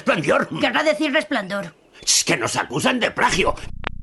Resplandor. Querrá decir resplandor. Es que nos acusan de plagio.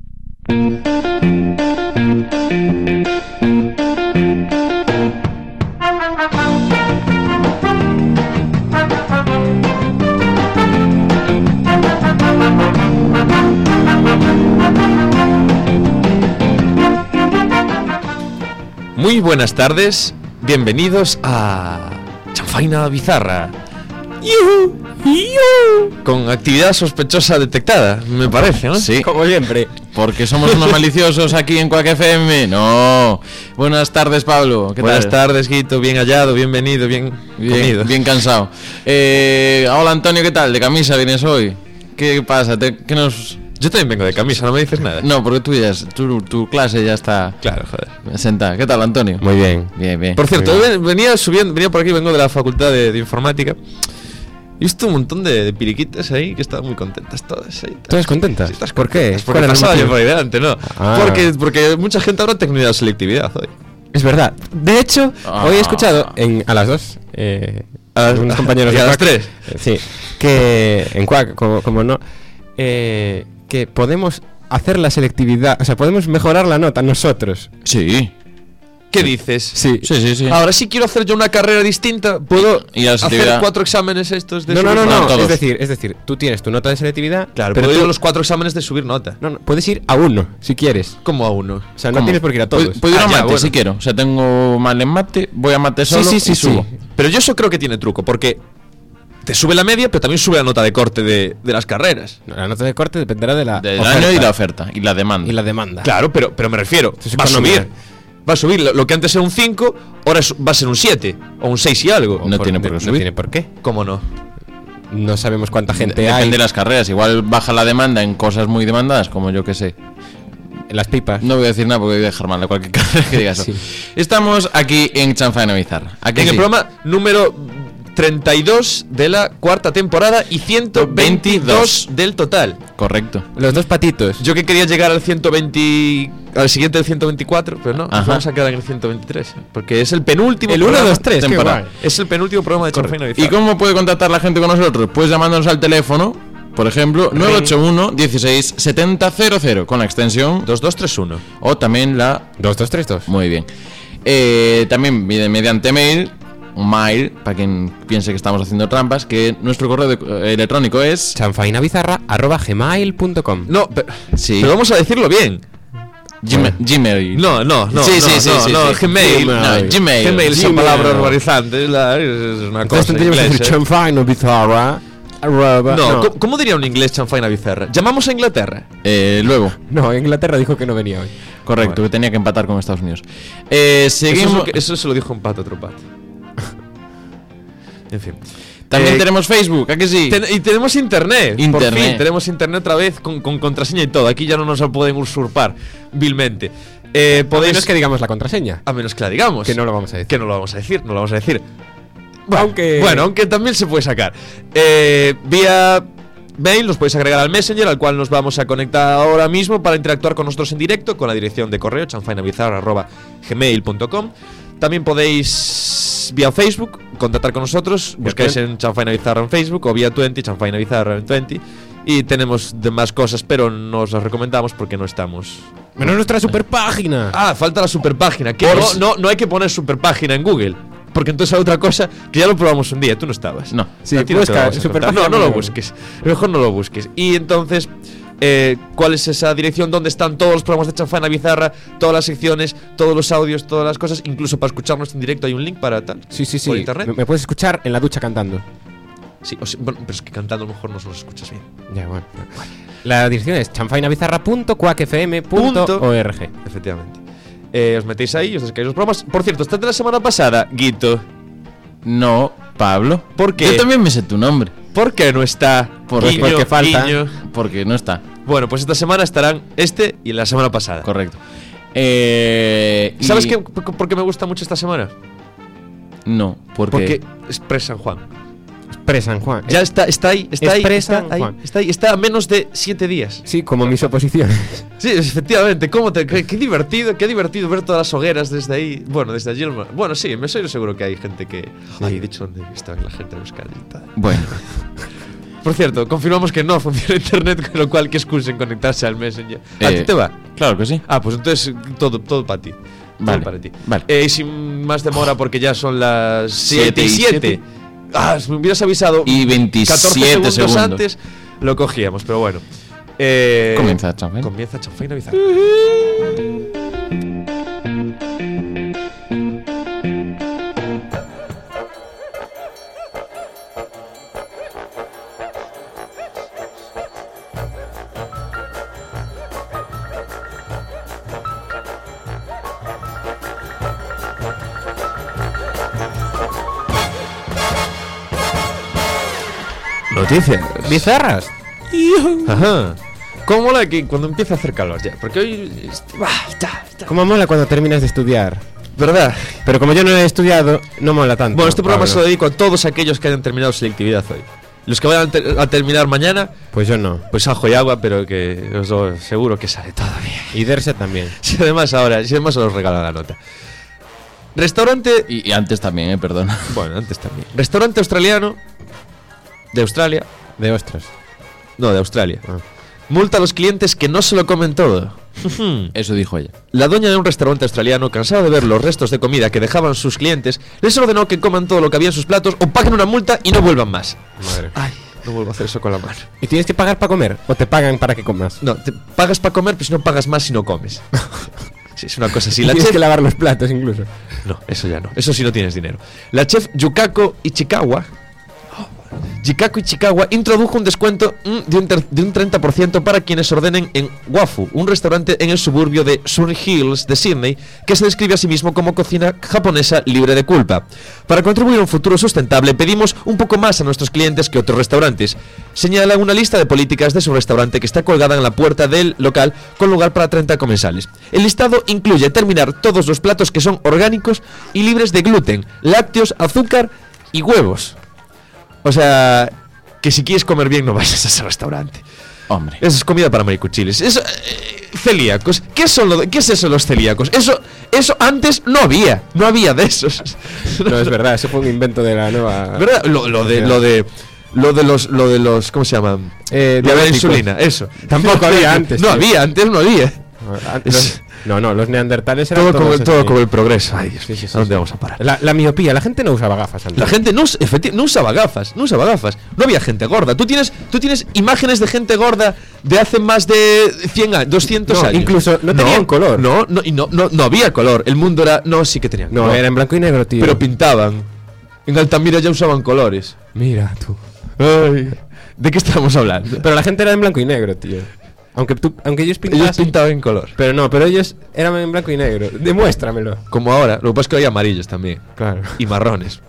Muy buenas tardes, bienvenidos a Chanfaina Bizarra. ¡Yuhu! ¡Yuhu! Con actividad sospechosa detectada, me parece, ¿no? Sí, como siempre. porque somos unos maliciosos aquí en Quack FM. No. Buenas tardes, Pablo. ¿Qué Buenas tal? tardes, Guito, bien hallado, bienvenido, bien comido. Bien cansado. Hola, Antonio, ¿qué tal? ¿De camisa vienes hoy? ¿Qué pasa? ¿Qué nos...? Yo también vengo de camisa, no me dices nada. No, porque tu clase ya está Claro, joder. sentada. ¿Qué tal, Antonio? Muy bien. Bien. Por cierto, venía por aquí, vengo de la facultad de informática. He visto un montón de piriquitas ahí que estaban muy contentas todas ahí. ¿Todas contentas? Sí, todas ¿Por qué? contentas, Porque ¿Cuál era el pasaba yo motivo? por ahí delante, ¿no? Ah. Porque mucha gente habrá tecnología de selectividad hoy. Es verdad. De hecho, hoy he escuchado a las 2 unos compañeros y de a las Quack, 3. sí, que en Quack, como no, que podemos hacer la selectividad, o sea, podemos mejorar la nota nosotros. Sí. ¿Qué dices? Sí. Sí. Ahora sí quiero hacer yo una carrera distinta. ¿Puedo Y a la hacer selectividad. 4 exámenes estos de No, subir nota? todos. es decir, tú tienes tu nota de selectividad, Claro, pero puedo ir tú, a los 4 exámenes de subir nota. no, puedes ir a uno, si quieres. Como a uno. O sea, no ¿Cómo? tienes por qué ir a todos. Puedo ir a Ah, ya, mate bueno. si quiero. O sea, tengo mal en mate, voy a mate solo y subo. Pero yo eso creo que tiene truco, porque te sube la media, pero también sube la nota de corte de las carreras. No, la nota de corte dependerá de la Del oferta año y la oferta y la demanda. y la demanda. Claro, pero me refiero, Eso es va a economía. subir. Va a subir. Lo que antes era un 5, ahora va a ser un 7. O un 6 y algo. No tiene por qué No subir. tiene por qué. ¿Cómo no? No sabemos cuánta gente Depende hay de las carreras. Igual baja la demanda en cosas muy demandadas, como yo que sé. en las pipas. No voy a decir nada porque voy a dejar mal a cualquier carrera que diga eso. Sí. Estamos aquí en Chanfaina Bizarra. Aquí En el sí. programa número 32 de la cuarta temporada y 122 del total. Correcto. Los dos patitos. Yo que quería llegar al 120, al siguiente del 124, pero no, nos Ajá. vamos a quedar en el 123, porque es el penúltimo El 1, programa 2, 3, qué temporada. guay. Es el penúltimo programa de Chanfaina ¿Y Bizarra. cómo puede contactar la gente con nosotros? Pues llamándonos al teléfono, por ejemplo, 981 16 70 00 con la extensión 2231. o también la... 2232. Muy bien. También mediante mail, un mail, para quien piense que estamos haciendo trampas, que nuestro correo electrónico es... chanfainabizarra@gmail.com. No, Sí. pero vamos a decirlo bien. Gmail. No, Sí, Gmail. No, Gmail. Gmail es una Gmail. palabra urbanizante, es una cosa Entonces tendríamos que decir inglesa. chanfainabizarra. No, ¿cómo diría un inglés Chanfaina Bizarra? ¿Llamamos a Inglaterra? Luego, No, Inglaterra dijo que no venía hoy. correcto, Bueno. que tenía que empatar con Estados Unidos. Seguimos. Seguimos. Eso se lo dijo un pato a otro pato. En fin. También tenemos Facebook, ¿a que sí? Y tenemos internet. Por Internet. fin, tenemos internet otra vez con contraseña y todo. Aquí ya no nos la pueden usurpar vilmente. A Podéis. menos que digamos la contraseña. A menos que la digamos. Que no lo vamos a decir. Que no lo vamos a decir, no lo vamos a decir. Aunque- Aunque también se puede sacar. Vía mail nos podéis agregar al Messenger, al cual nos vamos a conectar ahora mismo para interactuar con nosotros en directo con la dirección de correo chanfainabizarra@gmail.com. También podéis vía Facebook contactar con nosotros, buscáis en Chanfaina Bizarra en Facebook o vía 20, Chanfaina Bizarra en 20. Y tenemos demás cosas, pero no os las recomendamos porque no estamos. Menos nuestra super página. Ah, falta la superpágina. Que Por si- no hay que poner superpágina en Google. Porque entonces hay otra cosa que ya lo probamos un día. Tú no estabas. No. Sí, A ti no te lo busca vamos a superpágina contar. No lo en Google. busques. Mejor no lo busques. Y entonces, ¿cuál es esa dirección donde están todos los programas de Chanfaina Bizarra, todas las secciones, todos los audios, todas las cosas? Incluso para escucharnos en directo hay un link para tal. Sí. Por internet. Me puedes escuchar en la ducha cantando. Sí, bueno, pero es que cantando a lo mejor no nos escuchas bien. Ya, bueno. La dirección es chanfainabizarra.quackfm.org. Efectivamente. Os metéis ahí y os descargáis los programas. Por cierto, ¿estás de la semana pasada, Guito? No, Pablo. ¿Por qué? Yo también me sé tu nombre. ¿Por qué no está? Guiño, porque falta. guiño. Porque no está. Bueno, pues esta semana estarán y la semana pasada. Correcto. ¿Sabes y- por qué me gusta mucho esta semana? No, Porque es Pre-San Juan. Pre-San Juan. Ya está ahí, está ahí, Pre-San está ahí, Juan. está ahí, está a menos de 7 días. Sí, como mis oposiciones. Sí, efectivamente, qué divertido ver todas las hogueras desde ahí. Bueno, desde allí. Bueno, sí, me soy seguro que hay gente que. Ay, de hecho, ¿dónde está la gente buscando? Bueno, Por cierto, confirmamos que no funciona internet, con lo cual que excusen conectarse al Messenger. ¿A ti te va? Claro que sí. Ah, pues entonces todo para ti. Vale, Todo para ti. vale. Y sin más demora, porque ya son las 7 y 7. 7. Si me hubieras avisado Y 27 14 segundos. antes, lo cogíamos, pero bueno. Comienza Chanfaina. Comienza Chanfaina Bizarra. Noticias Bizarras. Ajá. ¿Cómo mola que cuando empieza a hacer calor ya? Porque hoy. Como mola cuando terminas de estudiar. ¿Verdad? Pero como yo no he estudiado, no mola tanto. Bueno, este programa Pablo. se lo dedico a todos aquellos que hayan terminado selectividad hoy. Los que vayan a terminar mañana, Pues yo no. pues ajo y agua, pero que os doy seguro que sale todo bien. Y Derse también. Si además os regalan la nota. Restaurante. Y antes también, perdona. Bueno, antes también. Restaurante australiano. De Australia. De ostras. No, de Australia. Ah. Multa a los clientes que no se lo comen todo. Eso dijo ella. La dueña de un restaurante australiano, cansada de ver los restos de comida que dejaban sus clientes, les ordenó que coman todo lo que había en sus platos o paguen una multa y no vuelvan más. Madre. Ay, no vuelvo a hacer eso con la mano. ¿Y tienes que pagar para comer? ¿O te pagan para que comas? No, te pagas para comer, pero si no pagas más si no comes. Sí, es una cosa así. La Tienes chef... que lavar los platos incluso. No, eso ya no. Eso sí no tienes dinero. La chef Yukako Ichikawa introdujo un descuento de un 30% para quienes ordenen en Wafu, un restaurante en el suburbio de Surrey Hills de Sydney, que se describe a sí mismo como cocina japonesa libre de culpa. Para contribuir a un futuro sustentable, pedimos un poco más a nuestros clientes que otros restaurantes. Señala una lista de políticas de su restaurante que está colgada en la puerta del local con lugar para 30 comensales. El listado incluye terminar todos los platos que son orgánicos y libres de gluten, lácteos, azúcar y huevos. O sea, que si quieres comer bien no vayas a ese restaurante. Hombre. Eso es comida para maricuchiles. Eso, celíacos. ¿Qué es eso los celíacos? Eso antes no había de esos. No, es verdad, eso fue un invento de la nueva... ¿Verdad? Lo de los ¿cómo se llaman? De la diabéticos. insulina, eso. Tampoco había antes, No tío. había, antes no había. Los neandertales eran Todo todos como así. el progreso. Ay, Dios Sí, mío, sí, sí, ¿a dónde sí. vamos a parar? La miopía, la gente no usaba gafas antes. La gente no usaba gafas, no había gente gorda. Tú tienes imágenes de gente gorda de hace más de 100 años, 200 No, años. incluso no tenían color. No había color. El mundo era, no, sí que tenían No, color. era en blanco y negro, tío. Pero pintaban. En Altamira ya usaban colores. Mira tú. Ay, ¿de qué estamos hablando? Pero la gente era en blanco y negro, tío. Aunque ellos pintaban. Ellos pintaban en color. Pero ellos eran en blanco y negro. Demuéstramelo. Como ahora, lo que pasa es que hay amarillos también. Claro. Y marrones.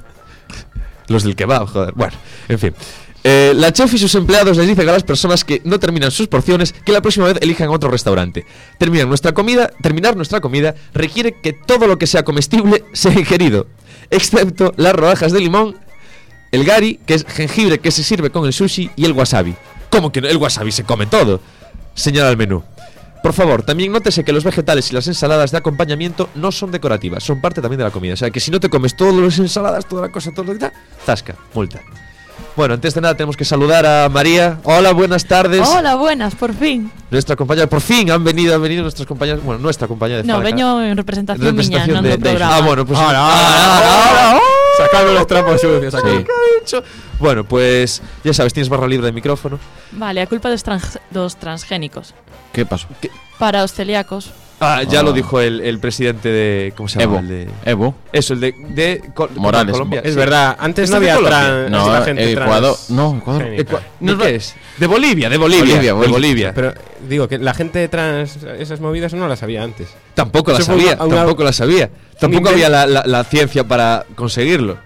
Los del kebab, joder. Bueno, en fin. La chef y sus empleados les dicen a las personas que no terminan sus porciones que la próxima vez elijan otro restaurante. Terminar nuestra comida requiere que todo lo que sea comestible sea ingerido, excepto las rodajas de limón, el gari, que es jengibre que se sirve con el sushi, y el wasabi. ¿Cómo que no? El wasabi se come todo, señala el menú. Por favor, también nótese que los vegetales y las ensaladas de acompañamiento no son decorativas, son parte también de la comida. O sea, que si no te comes todas las ensaladas, toda la cosa, todo lo que tal, zasca, multa. Bueno, antes de nada tenemos que saludar a María. Hola, buenas tardes. Hola, buenas, por fin. Nuestra compañera, por fin han venido nuestras compañeras, bueno, nuestra compañera de No, Fábrica. veño en representación miña, non do de- programa. Ah, bueno, pues Sacando los trapos sucios aquí. Sí. Bueno, pues ya sabes, tienes barra libre de micrófono. Vale, a culpa dos transgénicos. ¿Qué pasó? Para os celíacos. Ah, ya Ah. lo dijo el presidente de, ¿cómo se llama? Evo. El de, Evo. eso, el de Morales. Colombia. Es sí. verdad, antes no ¿Este es de había Colombia? No, la gente Ecuador. trans. No, Ecuador. Génica. ¿No qué es? De Bolivia, de Bolivia. Pero digo que la gente trans, esas movidas no las sabía antes. Tampoco la Eso fue sabía, una- tampoco la sabía. Tampoco invento. había la ciencia para conseguirlo.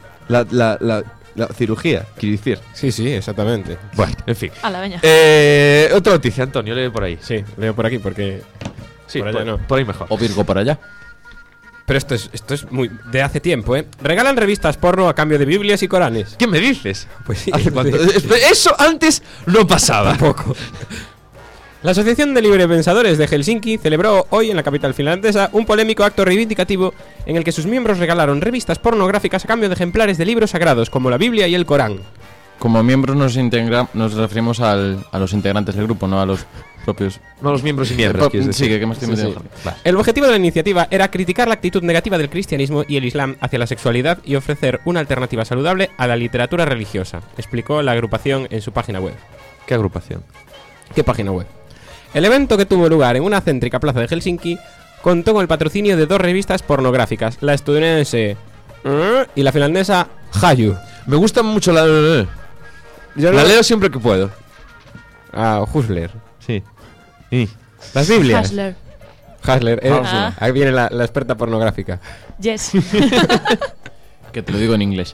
La cirugía, quiero decir. Sí, exactamente. Bueno, en fin. A la veña. Otra noticia, Antonio, lee por ahí. Sí, leo por aquí porque... Sí, por allá no. por ahí mejor. O Virgo para allá. Pero esto es muy de hace tiempo, ¿eh? Regalan revistas porno a cambio de Biblias y Coranes. ¿Qué me dices? Pues sí. ¿Hace cuánto? Eso antes no pasaba. Tampoco. La Asociación de Librepensadores de Helsinki celebró hoy en la capital finlandesa un polémico acto reivindicativo en el que sus miembros regalaron revistas pornográficas a cambio de ejemplares de libros sagrados como la Biblia y el Corán. Como miembros nos referimos a los integrantes del grupo, no a los propios. No los miembros y miembros. Sí, que me estoy metiendo. Vale. El objetivo de la iniciativa era criticar la actitud negativa del cristianismo y el islam hacia la sexualidad y ofrecer una alternativa saludable a la literatura religiosa, explicó la agrupación en su página web. ¿Qué agrupación? ¿Qué página web? El evento, que tuvo lugar en una céntrica plaza de Helsinki, contó con el patrocinio de 2 revistas pornográficas, la estadounidense y la finlandesa Haju. Me gusta mucho la... Yo La no- leo siempre que puedo. Husler. Sí. Las Biblias. Hasler. Hasler. Ah. Ahí viene la experta pornográfica. Yes. Que te lo digo en inglés.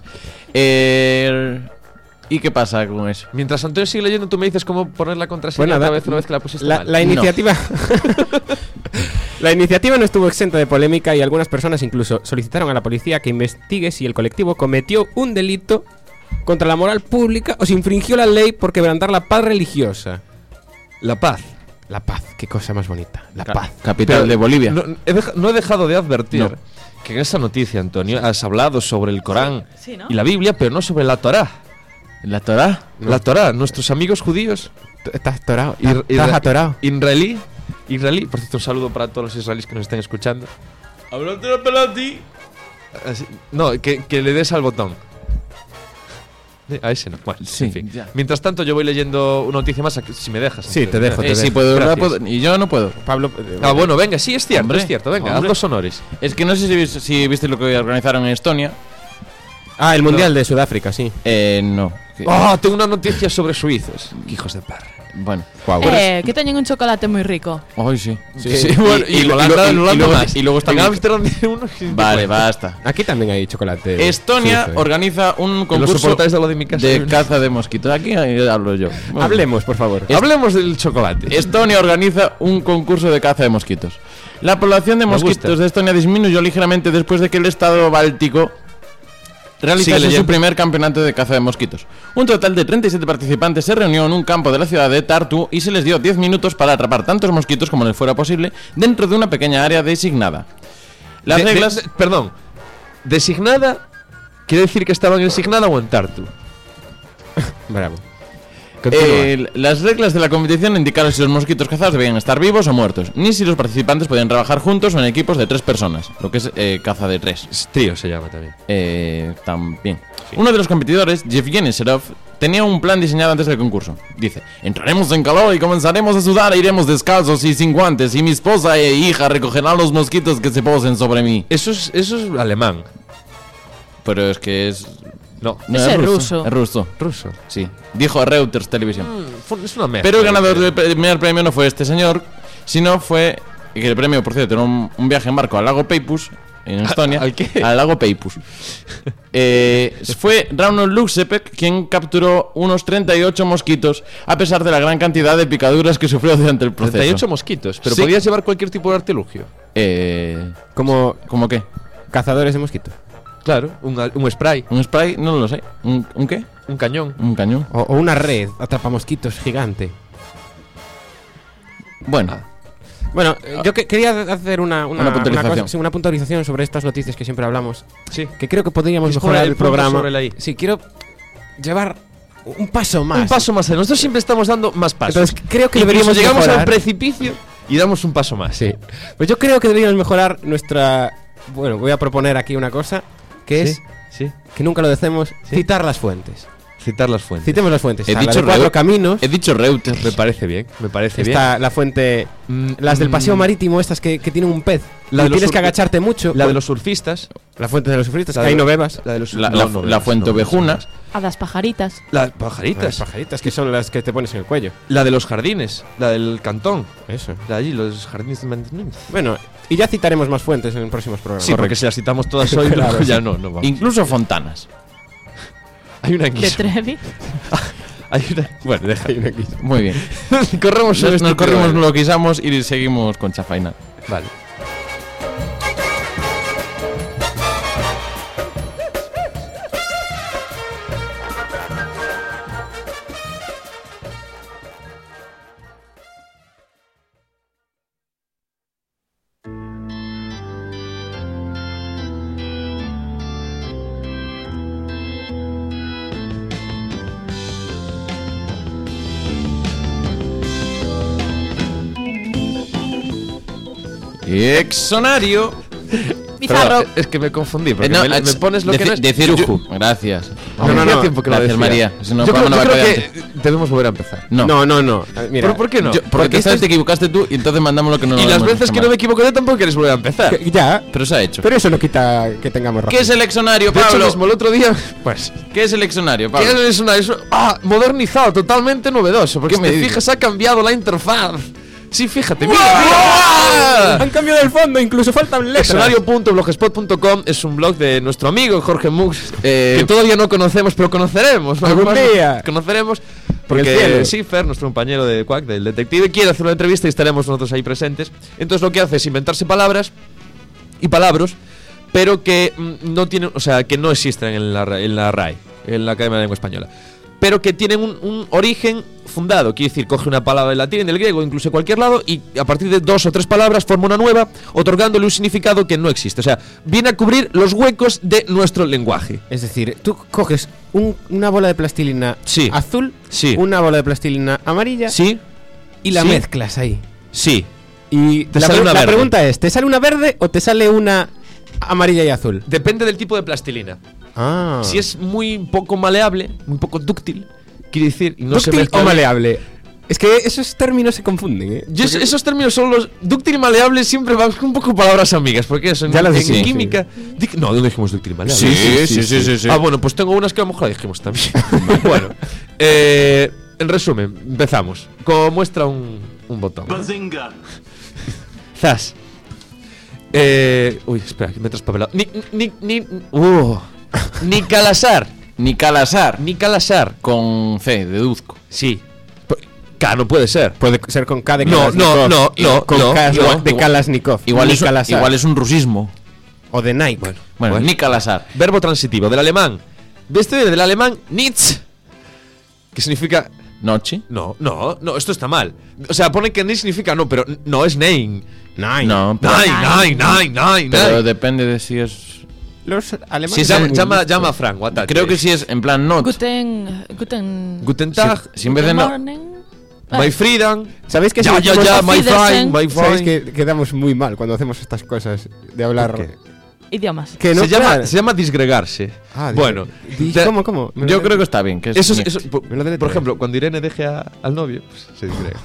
¿Y qué pasa con eso? Mientras Antonio sigue leyendo, tú me dices cómo poner la contraseña Bueno, otra da- vez una vez que la pusiste La, mal. la iniciativa... La iniciativa no estuvo exenta de polémica y algunas personas incluso solicitaron a la policía que investigue si el colectivo cometió un delito contra la moral pública o se infringió la ley por quebrantar la paz religiosa. La paz. La paz, qué cosa más bonita. La paz. Capital Pero de Bolivia. No he dejado de advertir No. que en esa noticia, Antonio, has hablado sobre el Corán Sí, ¿no? y la Biblia, pero no sobre la Torá. ¿La Torá? No. La Torá, nuestros amigos judíos Estás atorado. Ir- Estás ir- atorado. israelí, por cierto, un saludo para todos los israelíes que nos estén escuchando. Hablando de pelati. No, que le des al botón. A ese no. Bueno, Sí, en fin. ya. Mientras tanto, yo voy leyendo una noticia más, si me dejas. Sí, Antonio. te dejo, te Sí, dejo. puedo, Gracias. y yo no puedo. Pablo... Ah, bueno, venga, sí, es cierto, Hombre, es cierto. Venga, haz hombre. los honores. Es que no sé si viste lo que organizaron en Estonia. Ah, el Mundial de Sudáfrica, sí. No. Oh, tengo una noticia sobre suizos. Qué hijos de perra. Bueno. Que teñen un chocolate moi rico. Ay, sí. Sí. Bueno, y Holanda más. y luego está en Milka. Ámsterdam tiene uno. Vale, basta. Aquí también hay chocolate. Estonia suizo, organiza un Los concurso soportáis de lo de mi casa. de caza de mosquitos. Aquí hablo yo. Bueno. Hablemos, por favor. Hablemos del chocolate. Estonia organiza un concurso de caza de mosquitos. La población de Me gusta. mosquitos de Estonia disminuyó ligeramente después de que el estado báltico Sigue realizase leyendo. su primer campeonato de caza de mosquitos. Un total de 37 participantes se reunió en un campo de la ciudad de Tartu y se les dio 10 minutos para atrapar tantos mosquitos como les fuera posible dentro de una pequeña área designada. Las reglas... Perdón. Designada. ¿Quiere decir que estaban en Signada o en Tartu? Bravo. Las reglas de la competición indicaron si los mosquitos cazados debían estar vivos o muertos, ni si los participantes podían trabajar juntos o en equipos de 3 personas, lo que es caza de 3. Trío se llama también. También. Uno de los competidores, Yevgeny Serov, tenía un plan diseñado antes del concurso. Dice: entraremos en calor y comenzaremos a sudar e iremos descalzos y sin guantes, y mi esposa e hija recogerán los mosquitos que se posen sobre mí. Eso es alemán. Pero es que es... No. No, Ese es ruso. Es ruso. Ruso. Sí. Dijo Reuters Televisión. Es una mezcla. Pero el ganador del primer premio no fue este señor, sino fue... Que el premio, por cierto, era un viaje en barco al lago Peipus, en Estonia. ¿Al qué? Al lago Peipus. Fue Rauno Luxepek quien capturó unos 38 mosquitos, a pesar de la gran cantidad de picaduras que sufrió durante el proceso. 38 mosquitos. Pero Sí. podías llevar cualquier tipo de artilugio. Como ¿Cómo qué? cazadores de mosquitos. Claro, un spray, ¿Un spray? No lo sé. ¿Un qué? un cañón. ¿Un cañón? O una red atrapamosquitos gigante. Bueno. Bueno, yo quería hacer una puntualización. cosa, sí, una puntualización sobre estas noticias que siempre hablamos. Sí. Que creo que podríamos Es mejorar poner el el punto programa. sobre la I. Sí, quiero llevar un paso más. Un paso más. Nosotros siempre estamos dando más pasos. Entonces, creo que Incluso deberíamos llegamos mejorar. al precipicio y damos un paso más. Sí. Pues yo creo que deberíamos mejorar nuestra... Bueno, voy a proponer aquí una cosa, que es, Sí. que nunca lo decimos, citar las fuentes. Citar las fuentes. Citemos las fuentes. He Está la dicho de Cuatro Reut- Caminos. He dicho Reuters. Me parece bien. Me parece bien. Está la fuente... Las del paseo marítimo, estas que tienen un pez. La Y de los tienes que surf- agacharte mucho. La de los surfistas. La fuente de los sufristas, La que de ahí no los- bebas. La de los La, no, la- no la bebas, fuente no ovejuna. bebas. A las pajaritas. Las Las pajaritas. pajaritas, que son las que te pones en el cuello. La de los jardines. La del cantón. Eso. La de allí, los jardines de mantenimiento. Bueno, y ya citaremos más fuentes en próximos programas. Sí, porque si las citamos todas hoy, Claro, luego ya sí. no vamos. Incluso fontanas. Hay una aquí. De Trevi. Hay una. Bueno, deja. Muy bien. Corremos sobre Nos este corrimos tema. lo que quisamos y seguimos con Chafaina. Vale. Exonario. Bizarro. Pero, es que me confundí, porque No, me pones lo que no es. de ciruju. Gracias. Hacía tiempo que lo Gracias, decía. María. Si no, yo creo, no va a creo quedar. que debemos volver a empezar. No. No. Mira, ¿Pero por qué no? Porque esta vez te equivocaste tú y entonces mandamos lo que no y las hemos veces que mal. no me equivoco yo tampoco quieres volver a empezar. ya, Pero se ha hecho. pero eso no quita que tengamos razón. ¿Qué es el exonario, De hecho, Pablo? mismo el otro día, pues, ¿Qué es el exonario, que Pablo? es modernizado, totalmente novedoso. Porque ¿Qué si me te dices? fijas, ha cambiado la interfaz. Sí, fíjate, mira. Han cambiado el fondo, incluso faltan letras. Exonario.blogspot.com es un blog de nuestro amigo Jorge Mux, Eh, que todavía no conocemos, pero conoceremos. ¿no? Algún día. Conoceremos. Por el Porque cielo. sí, Fer, nuestro compañero de Quack, del detective, quiere hacer una entrevista y estaremos nosotros ahí presentes. Entonces lo que hace es inventarse palabras y palabras, pero que no tienen, o sea, que no existen en la RAE, en la Academia de Lengua Española, pero que tienen un origen fundado. Quiere decir, coge una palabra del latín, del griego, incluso de cualquier lado, y a partir de 2 o 3 palabras forma una nueva, otorgándole un significado que no existe. O sea, viene a cubrir los huecos de nuestro lenguaje. Es decir, tú coges una bola de plastilina Sí. azul, Sí. una bola de plastilina amarilla ¿Sí? y la Sí. mezclas ahí. Sí. Y Te la, sale una la verde. pregunta es, ¿te sale una verde o te sale una amarilla y azul? Depende del tipo de plastilina. Ah. Si es muy poco maleable, muy poco dúctil, quiere decir, y no se ¿Dúctil mezcla o bien. maleable? Es que esos términos se confunden, ¿eh? Esos términos son los dúctil y maleable, siempre van un poco palabras amigas, porque eso en, Ya las en dijimos, química. No, no dijimos dúctil y maleable. Sí. Ah, bueno, pues tengo unas que a lo mejor las dijimos también. Bueno, en resumen, empezamos. Como muestra un botón. Bazinga. Zas. Uy, espera, que me he traspapelado. Nicalasar. Nicalasar. Nicalasar. Con C, deduzco. Sí. K no puede ser. Puede ser con K de No, Kalashnikov. no, Con K no. de Kalashnikov. Igual Nicalasar. es un rusismo. O de Nike. Bueno, Nicalasar. Verbo transitivo del alemán. De este del alemán Nitz. Que significa. Noche. No, esto está mal. O sea, pone que ni significa no, pero no es nein. Nike. No, pero, Nein. pero depende de si es. Los alemanes. Si llama a Frank, Watat. Creo que si es en plan not. Guten Tag, Si en vez de no. morning. my freedom. ¿Sabéis que Ya, si decimos- my Auf Wiedersehen. fine, my ¿Sabéis fine. que quedamos muy mal cuando hacemos estas cosas de hablar? ¿Por qué? Idiomas. Que no, se claro. llama disgregarse. Ah, bueno, ¿Cómo? Me lo Yo de- creo que está bien. Que es eso, Me lo deletreo. por ejemplo, cuando Irene deje al novio, pues se disgrega.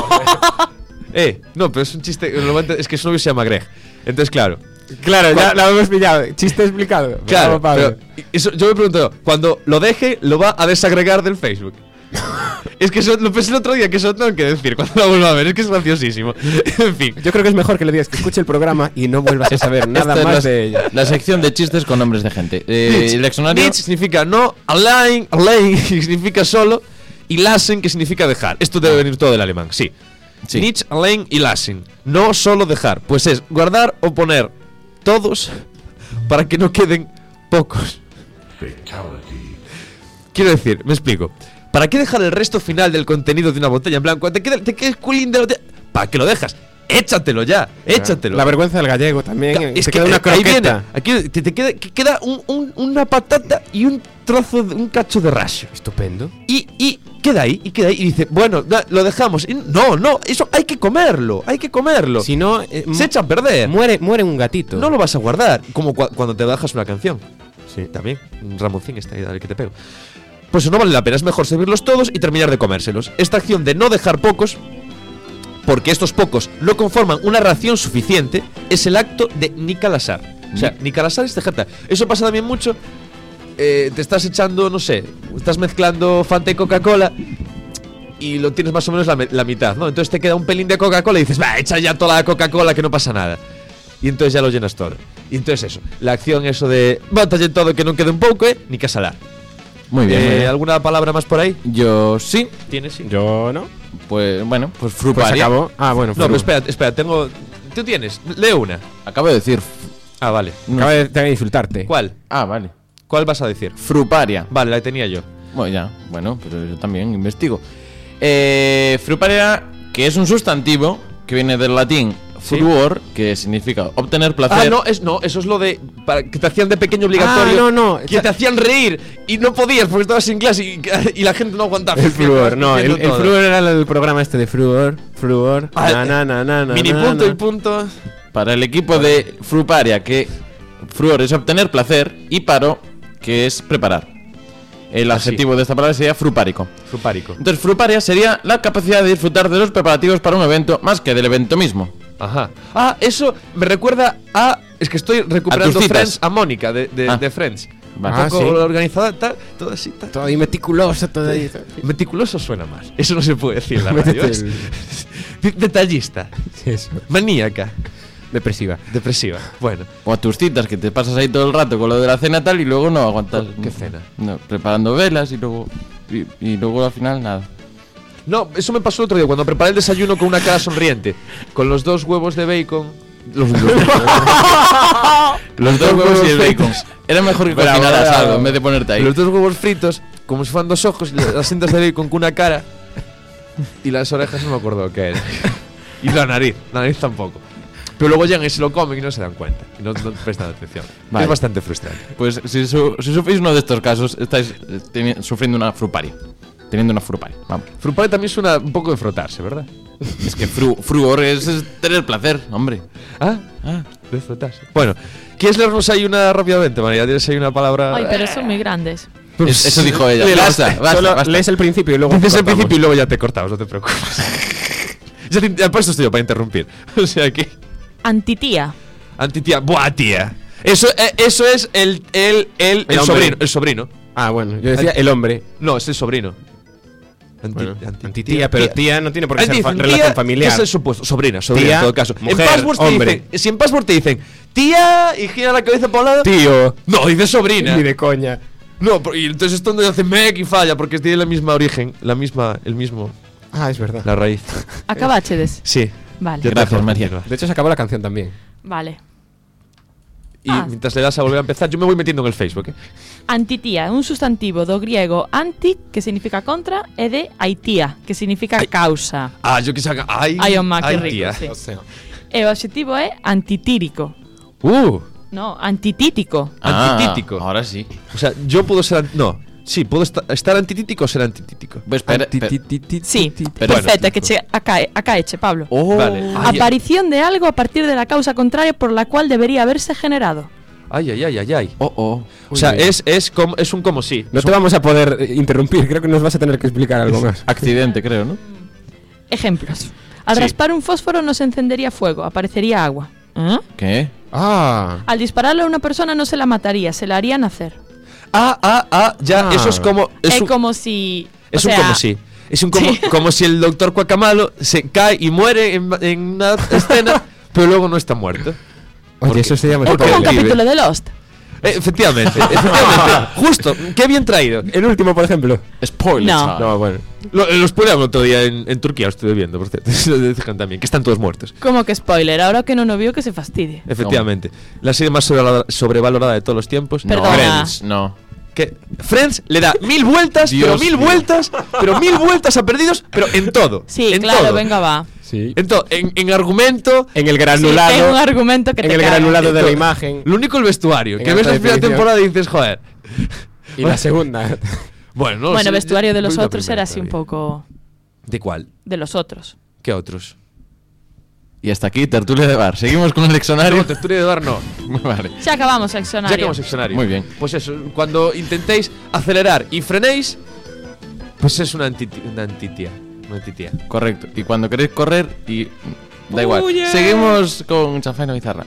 No, pero es un chiste. Es que su novio se llama Greg. Entonces, claro. Claro, ya lo hemos pillado. Chiste explicado. Claro, Bravo, Pablo. pero eso, yo me pregunto, cuando lo deje, lo va a desagregar del Facebook. Es que eso lo pensé el otro día, que eso tengo que decir cuando lo vuelva a ver. Es que es graciosísimo. En fin. Yo creo que es mejor que le digas que escuche el programa y no vuelvas a saber nada Esta es más de ella. la sección de chistes con nombres de gente. Nitz. El exonario. Nitz significa no, alain, que significa solo, y lassen, que significa dejar. Esto debe venir todo del alemán, sí. Sí. Nicht, allein y lassen. No solo dejar. Pues es guardar o poner todos para que no queden pocos. Quiero decir, me explico. ¿Para qué dejar el resto final del contenido de una botella? En plan, cuando te queda el culín de la botella, ¿para qué lo dejas? Échatelo ya, échatelo. La vergüenza del gallego también. Es te que queda una ahí viene. croqueta. Aquí queda una patata y un trozo, un cacho de raso. Estupendo. Y queda ahí, y dice, bueno, lo dejamos. Y no, eso hay que comerlo, Si no, se echa a perder. muere un gatito. No lo vas a guardar, como cuando te bajas una canción. Sí. También, Ramoncín está ahí, dale que te pego. Pues eso no vale la pena, es mejor servirlos todos y terminar de comérselos. Esta acción de no dejar pocos, porque estos pocos no conforman una ración suficiente, es el acto de nicalasar. O sea, nicalasar es dejarte. Eso pasa también mucho. Te estás echando, no sé, estás mezclando Fanta y Coca-Cola y lo tienes más o menos la mitad, ¿no? Entonces te queda un pelín de Coca-Cola y dices, va, echa ya toda la Coca-Cola que no pasa nada. Y entonces ya lo llenas todo. Y entonces eso, la acción eso de bótalle todo que no quede un pouco, ni casalar. Muy bien. muy bien. ¿Alguna palabra más por ahí? Yo sí. ¿Tienes? Sí. Yo no. Pues bueno, pues Pues fruparia. acabó. Ah, bueno. No, pues pero espera, tengo... ¿Tú tienes? Lee una. Acabo de decir. Ah, vale. acaba de insultarte. ¿Cuál? Ah, vale. ¿Cuál vas a decir? Fruparia. Vale, la tenía yo. Bueno, ya. Bueno, pero yo también investigo. Fruparia, que es un sustantivo que viene del latín fruor, que significa obtener placer. No, eso es lo de... que te hacían de pequeño obligatorio. Ah, no. Que te hacían reír y no podías porque estabas en clase y la gente no aguantaba. El fruor, no, el Viendo todo. fruor era el programa este de fruor. Ah, Na. Mini na, punto na. y punto. Para el equipo de Fruparia, que fruor es obtener placer, y paro, que es preparar. El adjetivo de esta palabra sería frupárico. Frupárico. Entonces, fruparia sería la capacidad de disfrutar de los preparativos para un evento más que del evento mismo. Ajá. Ah, eso me recuerda a... Es que estoy recuperando tus citas. Friends, a Mónica de Friends. Vale. Un poco sí. organizada, tal, todo así, tal. Todo ahí meticuloso, todo ahí. Meticuloso suena más. Eso no se puede decir en la radio. Métete ¿ves? el- Detallista. Sí, eso. Maníaca. Depresiva. Depresiva. Bueno. O a tus citas, que te pasas ahí todo el rato con lo de la cena tal y luego no aguantas. ¿Qué cena? No, preparando velas y luego al final nada. No, eso me pasó el otro día cuando preparé el desayuno con una cara sonriente. Con los 2 huevos de bacon. Los Los 2 huevos y el bacon. Era mejor que Bravo, cocinaras bravo. algo en vez de ponerte ahí. Los 2 huevos fritos, como si fueran 2 ojos, y las cintas de bacon con una cara. Y las orejas no me acuerdo qué era. Y la nariz tampoco. Pero luego llegan y se lo comen y no se dan cuenta. Y no prestan atención. Vale. Es bastante frustrante. Pues si sufrís uno de estos casos, estáis sufriendo una fruparia. Teniendo una fruparia, vamos. Frupare también suena un poco de frotarse, ¿verdad? Es que fruor es tener placer, hombre. Ah, de frotarse. Bueno, ¿quieres leernos ahí una rápidamente, María? ¿Tienes ahí una palabra? Ay, pero son muy grandes. Eso dijo ella. Léelas. Solo Basta. lees el principio y luego. Dices el cortamos. principio y luego ya te cortamos, no te preocupes. Ya por eso estoy yo, para interrumpir. O sea que... Antitía. Antitía. Buah, tía. Eso es el hombre. sobrino. El sobrino. Ah, bueno, yo decía el hombre. No, es el sobrino. Bueno, antitía, pero tía no tiene por qué ser Dicen, relación tía, familiar. ¿qué es el supuesto? Sobrina Tía, en todo caso. mujer, en Password hombre. si en Password te dicen tía y gira la cabeza para un lado. Tío. No, dice sobrina. Ni de coña. No, y entonces esto donde hace mec y falla porque tiene la misma origen, el mismo, Ah, es verdad. la raíz. Acabachedes. Sí. Vale. Ya te Gracias, dejo María. continuar. De hecho, se acabó la canción también. Vale. Y Ah. mientras le das a volver a empezar, yo me voy metiendo en el Facebook. Antitía é un sustantivo do griego anti, que significa contra, e de aitía, que significa causa. Ah, yo que saca. Ay, Ai, home, que ay, rico, tía. sí. O sea. E o adxetivo é antitírico. No, antitítico. Antitítico. Ahora sí. O sea, yo puedo ser. No. Sí, puedo estar antitítico o ser antitítico. Pues espera, Sí, Pero perfecto, que che acaeche, Pablo. Oh. Vale. Ay, Aparición de algo a partir de la causa contraria por la cual debería haberse generado. Ay, ay, ay, ay, ay. Oh. O sea, Uy. es un como sí. No te vamos a poder interrumpir. Creo que nos vas a tener que explicar algo más. Accidente, creo, ¿no? Ejemplos. Al Sí. raspar un fósforo no se encendería fuego, aparecería agua. ¿Eh? ¿Qué? Ah. Al dispararle a una persona no se la mataría, se la haría nacer. Ya, Ah. eso es como. Es un, como si... es o un sea, como sí. Es un como, Sí. como si el doctor Cuacamalo se cae y muere en una escena, pero luego no está muerto. Oye, eso se llama Es como un spoiler. capítulo de Lost. Efectivamente. Justo, qué bien traído. El último, por ejemplo. Spoiler. No. time. No, bueno. Lo spoilearon otro día en Turquía, lo estuve viendo, por cierto. Lo dejan también, que están todos muertos. Como que spoiler, ahora que no lo vio que se fastidie. Efectivamente. La serie más sobrevalorada de todos los tiempos. Perdona. No, Friends, no. Que Friends le da 1000 vueltas, Dios mío. pero 1000 vueltas a perdidos, pero en todo. Sí, en claro, todo. venga, va. Sí. En argumento. En el Sí, granulado. tengo un argumento que en te el caga. granulado de la todo. imagen. Lo único el vestuario. En Que ves alta al final de definición. temporada y dices, joder. Y la segunda. Bueno, no Bueno, sé, vestuario de los voy la otros primera era así un todavía. poco... ¿De cuál? De los otros. ¿Qué otros? Y hasta aquí, tertulia de bar. Seguimos con el leccionario. No, tertulia de bar no. Vale. Ya acabamos el Ya seccionario. que hemos seccionario. Muy bien. Pues eso, cuando intentéis acelerar y frenéis, pues es una antitía. Una antitía. Correcto. Y cuando queréis correr, y da igual. Huye. Seguimos con Chanfaina Bizarra.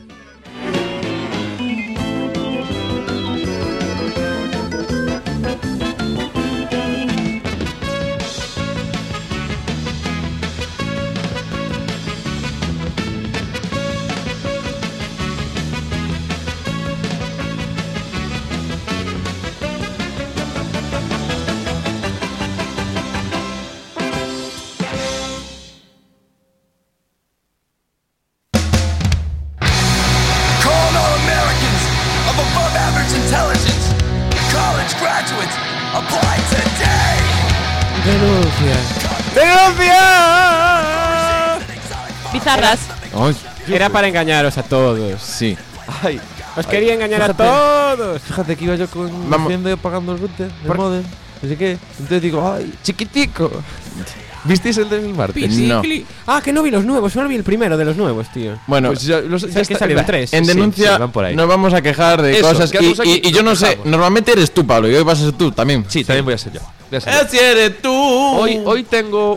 Calling all Americans of above average intelligence. College graduates, apply today. Pizarras. Ay, Era para engañaros a todos. sí. Ay, Os quería engañar fíjate. a todos. fíjate que iba yo con Vamos. haciendo y apagando el router, el modem, no sé qué. Entonces digo, ay, chiquitico. ¿Visteis el del martes? No. Ah, que no vi los nuevos, solo vi el primero de los nuevos, tío. Bueno, Pues ya, ya ¿Sabes que salieron 3? en denuncia sí, van por ahí. nos vamos a quejar de Eso, cosas quedamos aquí y y yo no nos sé, quejamos. normalmente eres tú, Pablo, y hoy vas a ser tú también. Sí, también voy a ser yo. Voy a ser yo. Así eres tú. Hoy tengo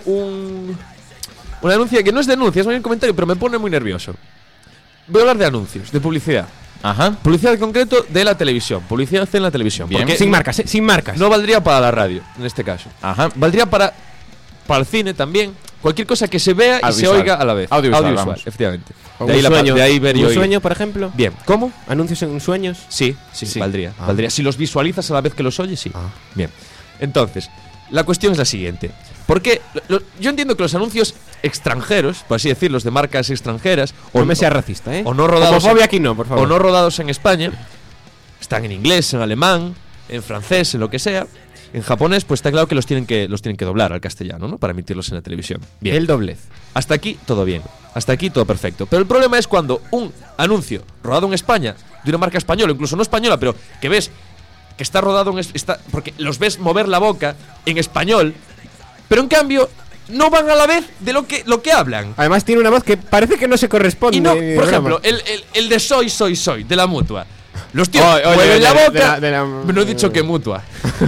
una denuncia que no es denuncia, es más bien un comentario, pero me pone muy nervioso. Voy a hablar de anuncios, de publicidad. Ajá. Publicidad en concreto de la televisión. Publicidad en la televisión. Bien. Porque Sin marcas, sin marcas. no valdría para la radio, en este caso. Ajá. Valdría para el cine también. Cualquier cosa que se vea y se Audiovisual. oiga a la vez. Audiovisual, vamos. efectivamente. Un De ahí, sueño, de ahí ver y un oír. sueño, por ejemplo. Bien. ¿Cómo? Anuncios en sueños. Sí, valdría. Valdría. Si los visualizas a la vez que los oyes, sí. Bien. Entonces, la cuestión es la siguiente. Porque yo entiendo que los anuncios extranjeros, por así decirlo, de marcas extranjeras, No me seas racista, ¿eh? o no rodados Homofobia aquí no, por favor. o no rodados en España, están en inglés, en alemán, en francés, en lo que sea. En japonés, pues está claro que los tienen que doblar al castellano, ¿no? Para emitirlos en la televisión. Bien. El doblez. Hasta aquí todo bien. Hasta aquí todo perfecto. Pero el problema es cuando un anuncio rodado en España, de una marca española, incluso no española, pero que ves que está rodado porque los ves mover la boca en español, pero en cambio no van a la vez de lo que hablan. Además tiene una voz que parece que no se corresponde. Y no, ni de por broma. ejemplo, el de soy, de la Mutua. Los tíos Oye, mueven la de boca. de la- No he dicho que Mutua.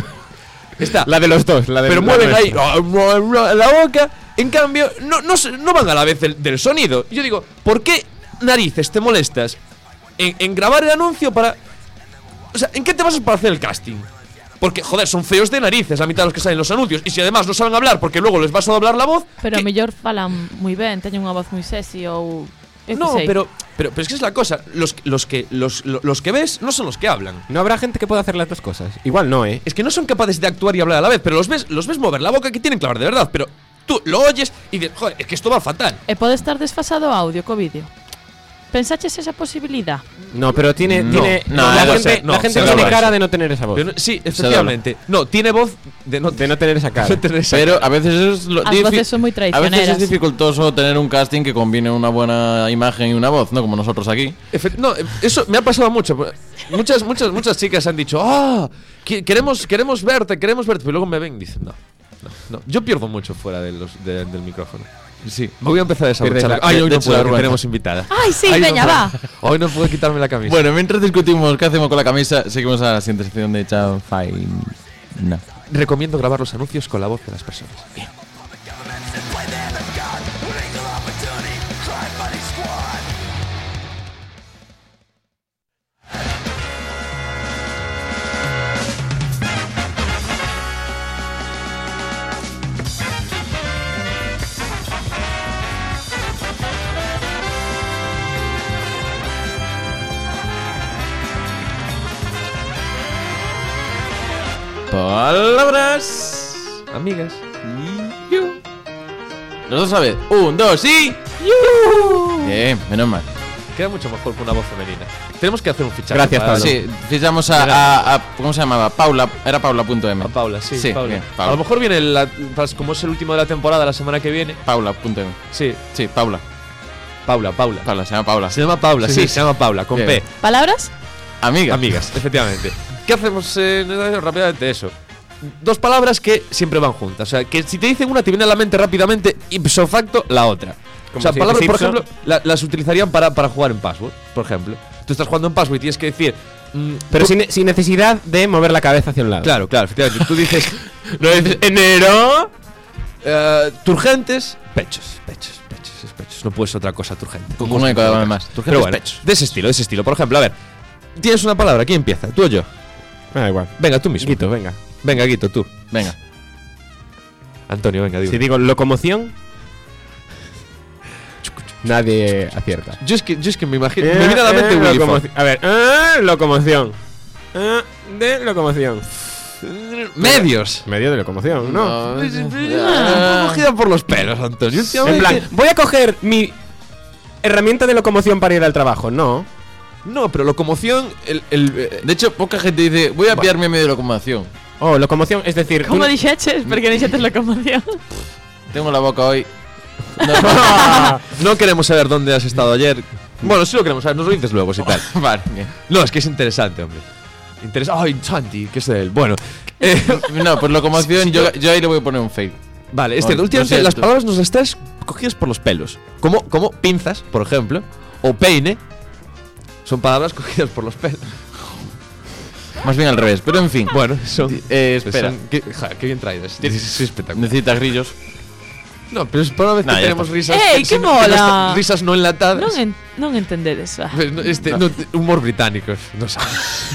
Está. La de los dos, la de Pero la mueven ahí nuestra. la boca. En cambio, no van a la vez del sonido. Y yo digo, ¿por qué narices te molestas en grabar el anuncio para. O sea, ¿en qué te basas para hacer el casting? Porque, joder, son feos de narices la mitad de los que salen en los anuncios. Y si además no saben hablar porque luego les vas a doblar la voz. Pero ¿qué? a mellor falan moi ben, teñen unha voz moi sexy ou No, pero es que es la cosa. Los que ves no son los que hablan. No habrá gente que pueda hacer las dos cosas. Igual no, ¿eh? Es que no son capaces de actuar y hablar a la vez. Pero los ves mover la boca que tienen que hablar de verdad. Pero tú lo oyes y dices, joder, es que esto va fatal. E pode estar desfasado o audio co vídeo. Pensaches esa posibilidad? No, pero tiene. No, la lo gente, sé, no, la gente se tiene dobla cara eso. de no tener esa voz. Pero sí, efectivamente. No, tiene voz de no tener esa cara. de tener esa Pero cara. a veces es As voces son moi a veces traicioneras. es dificultoso tener un casting que combine una buena imagen y una voz, ¿no? Como nosotros aquí. No, eso me ha pasado mucho. Muchas chicas han dicho, queremos verte, pero luego me ven y dicen, no. Yo pierdo mucho fuera del micrófono. Sí, me voy a empezar a Pierdes desabrochar. la- Ay, hoy de no hecho, la puedo, que vergüenza. tenemos invitada. Ai, sí, Ay, no veña, puedo. va. Hoy no puedo quitarme la camisa. Bueno, mientras discutimos qué hacemos con la camisa, seguimos a la siguiente sección de Chao Fine. No. Recomiendo grabar los anuncios con la voz de las personas. Bien. Palabras. Amigas. Los dos a ver. 1, 2 y. Bien, menos mal. Queda mucho mejor que una voz femenina. Tenemos que hacer un fichaje. Gracias, para- Pablo. Sí, fichamos a ¿cómo se llamaba? Paula. Era Paula.m. A Paula, sí, Sí, Paula. bien, A Paula. lo mejor viene, como es el último de la temporada, la semana que viene. Paula.m. Sí, Sí, Paula. Paula. Paula, se llama Paula. Se llama Paula, Sí, sí, sí. se llama Paula, con Bien. P. Palabras? Amiga. Amigas, efectivamente. ¿Qué hacemos rápidamente eso? Dos palabras que siempre van juntas. O sea, que si te dicen una, te viene a la mente rápidamente, ipso facto, la otra. Como O sea, si palabras, por dijese ejemplo, las utilizarían para jugar en Password, por ejemplo. Tú estás jugando en Password y tienes que decir. Pero sin necesidad de mover la cabeza hacia un lado. Claro, efectivamente. Tú dices. No dices enero. Turgentes, pechos. No puedes otra cosa turgente. Con un eco, además. Pero Turgentes, bueno, pechos. de ese estilo. Por ejemplo, a ver. Tienes una palabra, ¿quién empieza? ¿Tú o yo? Me da igual. Venga, tú mismo. Guito, venga. Venga, Guito, tú. Venga. Antonio, venga, digo. Si digo locomoción, nadie acierta. Yo es que me imagino. Me viene a la mente Willy Fogg. locomoción. A ver, locomoción. De locomoción. Medios. Medio de locomoción, ¿no? Cogida por los pelos, Antonio. En plan, voy a coger mi herramienta de locomoción para ir al trabajo. No. No, pero locomoción. De hecho, poca gente dice, voy a pillarme a medio de locomoción. Oh, locomoción, es decir, Como tú- dixeches? Porque dixetes locomoción. Tengo la boca hoy. No queremos saber dónde has estado ayer. Bueno, sí lo queremos saber, nos lo dices luego, si tal. Vale, bien. No, es que es interesante, hombre. Ay, Santi, ¿qué es de él? Bueno, No, pues locomoción, yo ahí le voy a poner un fake. Vale, Lo últimamente siento. las palabras nos estás cogidas por los pelos. Como pinzas, por ejemplo, o peine. Son palabras cogidas por los pelos. Más bien al revés, pero en fin. Bueno, son. Espera. Qué bien traído. Es espectacular. Necesitas grillos. No, pero es por una vez que Nah, ya tenemos está. risas. ¡Ey, qué mola! Risas no enlatadas. Non entendedes. Humor británico. No sabes.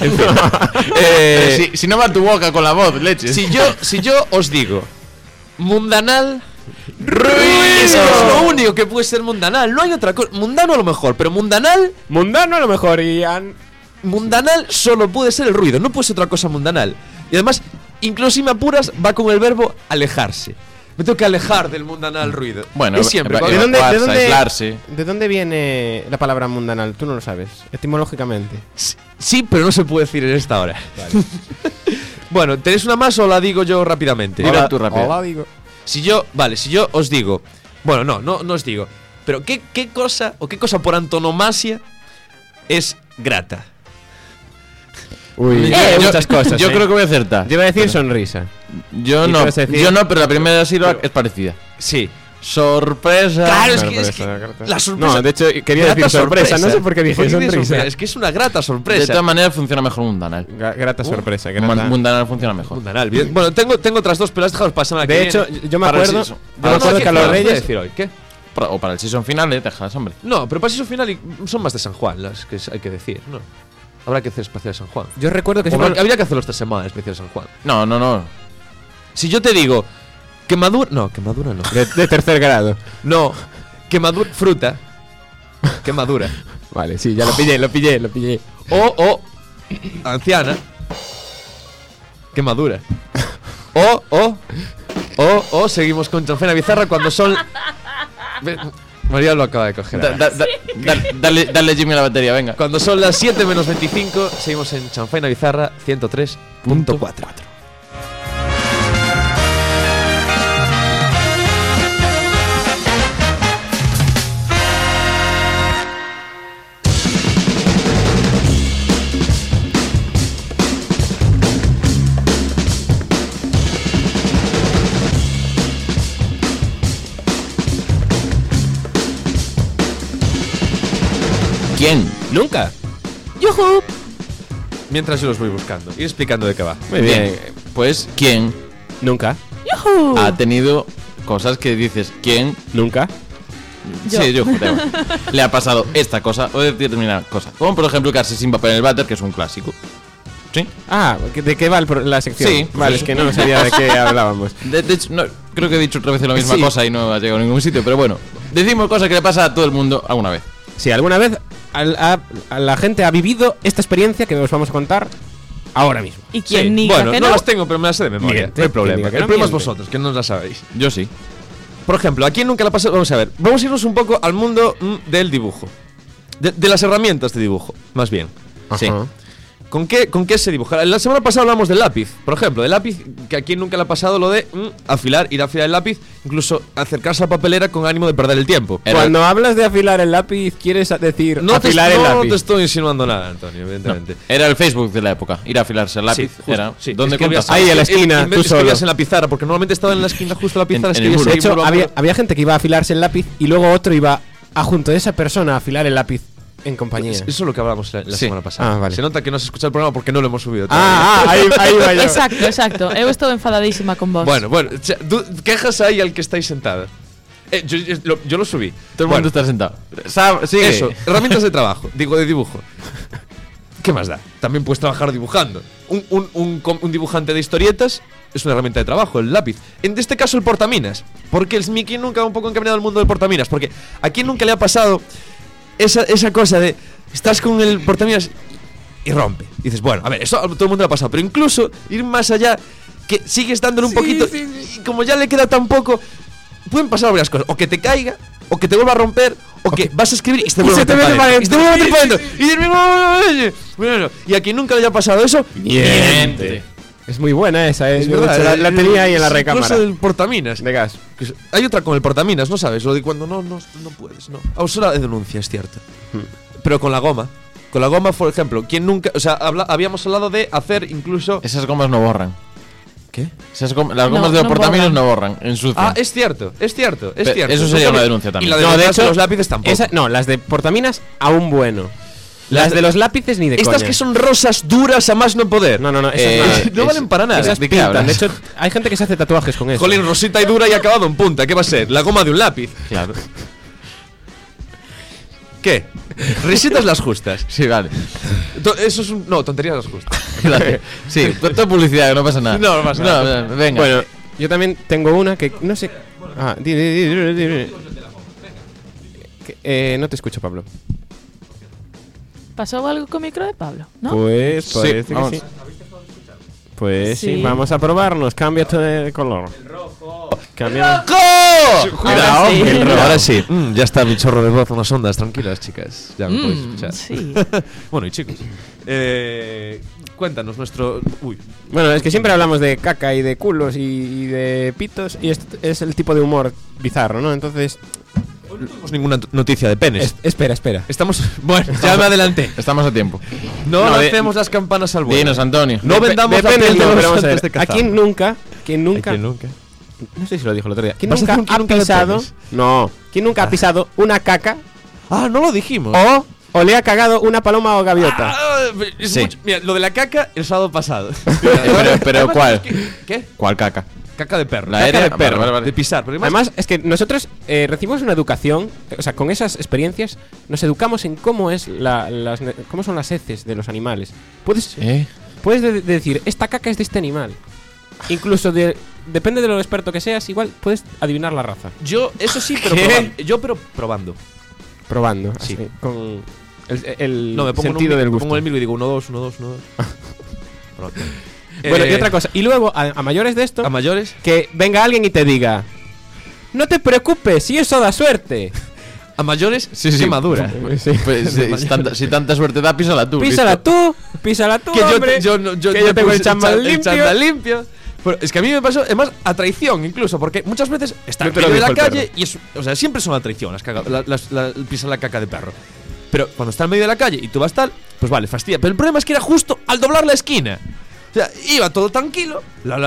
Si no va tu boca con la voz, leche. Si yo os digo mundanal, ruido. Es lo único que puede ser mundanal. No hay otra cosa. Mundano a lo mejor, pero mundanal Mundano a lo mejor, mundanal solo puede ser el ruido. No puede ser otra cosa mundanal. Y además, incluso si me apuras, va con el verbo alejarse. Me tengo que alejar del mundanal ruido. Bueno, es siempre. ¿de cuando- dónde- aislarse. ¿De dónde viene la palabra mundanal? Tú no lo sabes, etimológicamente. Sí, pero no se puede decir en esta hora. Bueno, ¿tenéis una más o la digo yo rápidamente? Dila tú rápido. Hola, digo. Si yo os digo. Bueno, no os digo. Pero ¿qué cosa por antonomasia es grata? Uy, Yo- muchas cosas. Yo creo que voy a acertar. Yo iba a decir sonrisa. Yo ¿Y no, qué vas a decir? yo no, pero la primera sílaba es parecida. Sí. Sorpresa. Claro, es Sorpresa, que grata. la sorpresa. No, de hecho, quería grata decir sorpresa. No sé por qué dije dices sonrisa. Es que es una grata De sorpresa. todas maneras funciona mejor mundanal. Grata sorpresa. grata. Mundanal funciona mejor. Mundanal, bien. Bueno, tengo otras dos, pero las dejamos para la semana que De viene. hecho, yo me Para el acuerdo, season. yo me acuerdo que a los ¿qué Reyes. decir hoy? ¿Qué? O para el season final, déjalas, hombre. No, pero para eso final son más de San Juan las que hay que decir, ¿no? Habrá que hacer especial de San Juan. Yo recuerdo que O siempre- habría que hacerlo esta semana, especial de San Juan. No. Si yo te digo que madura. No, que madura no. de tercer grado. No, que madura. Fruta. Que madura. Vale, sí, ya lo pillé. O anciana. Que madura. O seguimos con Chanfena Bizarra cuando son. María lo acaba de coger. ahora. Dale Jimmy a la batería, venga. Cuando son las 7 menos 25, seguimos en Chanfena Bizarra 103.4. ¿Quién? Nunca. ¡Yujú! Mientras yo los voy buscando, ir explicando de qué va. Muy bien. Pues, ¿quién Nunca. ¡Yujú! ha tenido cosas que dices, ¿quién? Nunca. Yo. Sí, yo, joder, le ha pasado esta cosa o determinada cosa. Como por ejemplo quedarse sin papel en el váter, que es un clásico. ¿Sí? Ah, ¿de qué va la sección? Sí. Vale, es que no sabía de qué hablábamos. De hecho, no, creo que he dicho otra vez la misma Sí. cosa y no ha llegado a ningún sitio, pero bueno. Decimos cosas que le pasa a todo el mundo alguna vez. Si alguna vez a la gente ha vivido esta experiencia que os vamos a contar ahora mismo. ¿Y quién Sí, niega bueno, que no no? las tengo, pero me las sé de memoria. Miente, no hay problema. que diga que El no problema es miente. vosotros, que no las sabéis. Yo sí. Por ejemplo, ¿a quién nunca le ha pasado? Vamos a ver. Vamos a irnos un poco al mundo del dibujo. De las herramientas de dibujo, más bien. Sí. Ajá. ¿Con qué se dibuja? La semana pasada hablamos del lápiz, por ejemplo, del lápiz, que a quien nunca le ha pasado lo de ir a afilar el lápiz, incluso acercarse a la papelera con ánimo de perder el tiempo. Cuando hablas de afilar el lápiz, ¿quieres decir No te, afilar el no lápiz? te estoy insinuando nada, Antonio, evidentemente. Era el Facebook de la época. Ir a afilarse el lápiz. Sí, justo, Era. sí. ¿Dónde Escribías contas? Ahí en la esquina, tú escribías solo. en la pizarra, porque normalmente estaba en la esquina, justo la pizarra, En el escribías muro. De ahí, hecho, muro a muro. había gente que iba a afilarse el lápiz y luego otro iba a junto de esa persona a afilar el lápiz en compañía. Eso es lo que hablamos la Sí. semana pasada. Ah, vale. Se nota que no has escuchado el programa porque no lo hemos subido todavía. Ahí va yo. Exacto. Eu estou enfadadísima con vos. Bueno, quejas ahí al que estáis sentado. Yo lo subí. Todo el Bueno, mundo está sentado. Sigue. Eso, herramientas de trabajo, digo de dibujo. ¿Qué más da? También puedes trabajar dibujando. Un dibujante de historietas es una herramienta de trabajo, el lápiz. En este caso, el portaminas. Porque el Mickey nunca va un poco encaminado al mundo del portaminas. Porque a quién nunca le ha pasado esa cosa de estás con el portaminas y rompe. Y dices, bueno, a ver, eso a todo el mundo le ha pasado. Pero incluso ir más allá, que sigues dándole un poquito. Y como ya le queda tan poco, pueden pasar varias cosas. O que te caiga, o que te vuelva a romper, o que vas a escribir y se te vuelve a meter para adentro. Y se te vuelve a meter para adentro. Y dices, bueno, y a quien nunca le haya pasado eso, Miente. Es muy buena esa, es Yo, verdad. de hecho, la tenía ahí en la Es recámara. incluso el portaminas. De gas. Hay otra con el portaminas, ¿no sabes? Lo de cuando no puedes, no. Solo de denuncia, es cierto. Pero con la goma. Con la goma, por ejemplo, ¿quién nunca? O sea, habíamos hablado de hacer incluso. Esas gomas no borran. ¿Qué? Las gomas de los no portaminos borran. no borran, ensucian. Ah, es cierto. Eso sería una denuncia también. Y la de, No, los, de hecho, los lápices tampoco. No, las de portaminas aún bueno. Las de los lápices ni de Estas coña. que son rosas duras a más no poder. No, esas no valen para nada. Esas ¿De qué pintan. hablas? De hecho, hay gente que se hace tatuajes con eso. Jolín, rosita y dura y acabado en punta. ¿Qué va a ser? La goma de un lápiz. Claro. ¿Qué? Risitas las justas. Sí, vale. Eso es un... No, tonterías las justas. Gracias. Sí, toda publicidad, que no pasa nada. No pasa nada. Venga. Bueno, yo también tengo una que no sé. Ah, di. No te escucho, Pablo. ¿Pasó algo con micro de Pablo? ¿No? Pues Sí, parece que vamos. sí. Pues sí, Sí. vamos a probarnos. Cambia de color. El rojo. Cambia. Cuidado, sí. el rojo. Ahora sí. Ya está mi chorro de voz, unas ondas tranquilas, chicas. Ya me podéis escuchar. Sí. Bueno, y chicos. Cuéntanos nuestro... Uy. Bueno, es que siempre hablamos de caca y de culos y de pitos. Y esto es el tipo de humor bizarro, ¿no? Entonces. No tenemos ninguna noticia de penes. Espera. Estamos... Bueno, ya me adelanté. Estamos a tiempo. No No, lancemos las campanas al vuelo. Dinos, Antonio. No vendamos la Depende, piel de no, los pero vamos a antes ver. de ¿A cazar. quién nunca? nunca? No sé si lo dijo el otro día. ¿Quién ¿Vas a nunca hacer un quién ha nunca de pisado? penes? No. ¿Quién nunca ha pisado una caca Ah, no lo dijimos. o le ha cagado una paloma o gaviota? Es Sí. Mira, lo de la caca el sábado pasado. Pero Además, ¿cuál? es que- ¿Qué? ¿Cuál caca? Caca de perro. La Caca aérea, de perro. vale, vale. De pisar. Pero Además, es que nosotros recibimos una educación, o sea, con esas experiencias nos educamos en cómo es cómo son las heces de los animales. Puedes decir, esta caca es de este animal. Incluso depende de lo experto que seas, igual puedes adivinar la raza. yo, eso sí, pero ¿Qué? probando. Probando, Sí. así, con el No, me pongo sentido del gusto. pongo el mil y digo 1, 2, 1, 2, 1, 2. Pronto. Bueno, y otra cosa. Y luego, a mayores de esto, A mayores. que venga alguien y te diga, no te preocupes, si eso da suerte. A mayores, Sí. que madura. Sí. Pues si tanta suerte da, písala tú. Písala tú, Que hombre. yo que yo tengo puse el chándal limpio. chándal limpio. Pero es que a mí me pasó, además, a traición incluso, porque muchas veces está Yo en te lo medio de dijo la el calle y es, o sea, siempre son a traición pisar la caca de perro. Pero cuando está en medio de la calle y tú vas tal, pues vale, fastidia. Pero el problema es que era justo al doblar la esquina. O sea, iba todo tranquilo,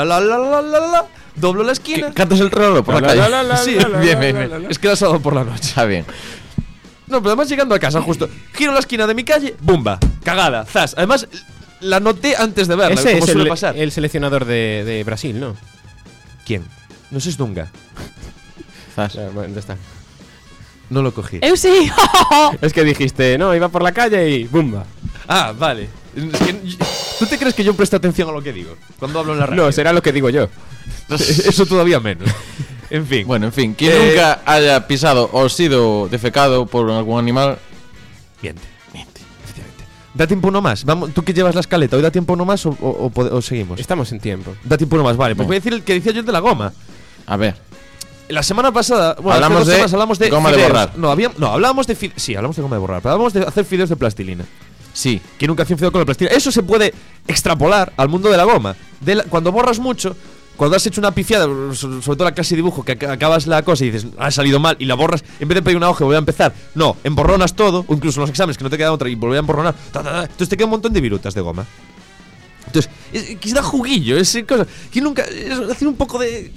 doblo la esquina. ¿Cantas el reloj por la calle? Sí, bien. Es que era sábado por la noche. Está bien. No, pero además llegando a casa justo, giro la esquina de mi calle, ¡bumba! Cagada, zas. Además, la noté antes de verla, Ese como es suele pasar. el seleccionador de Brasil, ¿no? ¿Quién? No sé, es Dunga. Zas. Bueno, ya está. No lo cogí. ¡Eu sí! Es que dijiste, no, iba por la calle y ¡bumba! Ah, vale. Es que, ¿tú te crees que yo presto atención a lo que digo cuando hablo en la radio? No, será lo que digo yo. Eso todavía menos. En fin. Bueno, en fin, quien nunca haya pisado o sido defecado por algún animal. Miente. Efectivamente. Da tiempo uno más. Vamos, tú que llevas la escaleta, ¿hoy da tiempo uno más o seguimos? Estamos en tiempo. Da tiempo uno más, vale. Pues Venga. voy a decir el que decía yo de la goma. A ver. La semana pasada, bueno, Hablamos hace 2 de semanas hablamos de goma de fideos. borrar. No, hablábamos de sí, hablamos de goma de borrar, pero hablábamos de hacer fideos de plastilina. Sí. Que nunca hacía un fideo con la plastilina. Eso se puede extrapolar al mundo de la goma. Cuando borras mucho, cuando has hecho una pifiada, sobre todo la clase de dibujo, que acabas la cosa y dices, ha salido mal, y la borras, en vez de pedir una hoja y volver a empezar, no, emborronas todo, o incluso en los exámenes que no te queda otra y volver a emborronar, entonces te queda un montón de virutas de goma. Entonces, que da juguillo, es cosa. Que nunca. Hacer un poco de.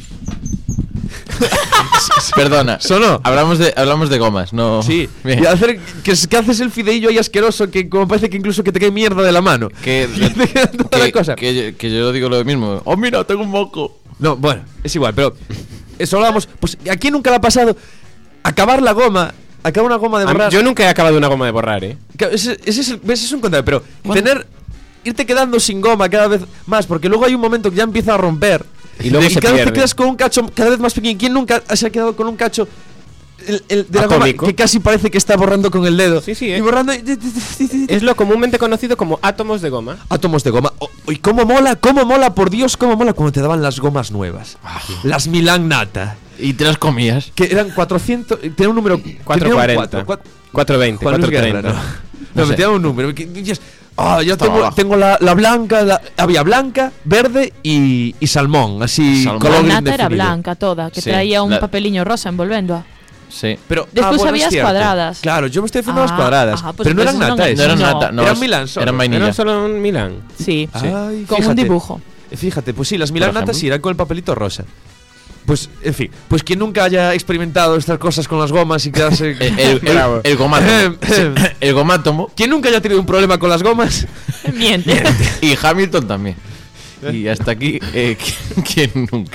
Perdona. ¿Sonó? Hablamos de gomas, no. Sí, Bien. y hacer que haces el fideillo ahí asqueroso que como parece que incluso que te cae mierda de la mano. Que, te queda toda la cosa. que yo digo lo mismo. Oh, mira, tengo un moco. No, bueno, es igual, pero eso hablábamos. Pues ¿a quién nunca le ha pasado acabar la goma? Acabar una goma de borrar. Yo nunca he acabado una goma de borrar, ¿eh? Ese es un contrario, pero irte quedando sin goma cada vez más, porque luego hay un momento que ya empieza a romper. Y luego se cada vez pierde. te quedas con un cacho cada vez más pequeño. ¿Quién nunca se ha quedado con un cacho de la goma Atómico. que casi parece que está borrando con el dedo? Sí, Y borrando. Es lo comúnmente conocido como átomos de goma. Átomos de goma. Y cómo mola, por Dios, cómo mola cuando te daban las gomas nuevas. Las Milan Nata. Y te las comías. Que eran 400. Tenía un número. 440. 420, Juan Luis 430. Guerra, no, No sé. me tenía un número. Que dices, ya Estaba abajo. tengo la blanca. Había blanca, verde y salmón. Así, Salmón. color La nata era indefinido. blanca toda, que Sí, traía un la- papeliño rosa envolvendo. Sí. Pero, Después bueno, había es cierto. cuadradas. Claro, yo me estoy haciendo las Ah, cuadradas. ajá, pues pero no eran entonces nata no esas. No eran No. nata, no. Eran Milán solo. Eran vainilla. Era solo un Milán. Sí, Ay, con fíjate. un dibujo. Fíjate, pues sí, las milanatas ejemplo. irán con el papelito rosa. Pues, en fin, pues quien nunca haya experimentado estas cosas con las gomas y quedarse... El gomátomo. El gomátomo. Quien nunca haya tenido un problema con las gomas... Miente. Y Hamilton también. Y hasta aquí, ¿quién nunca?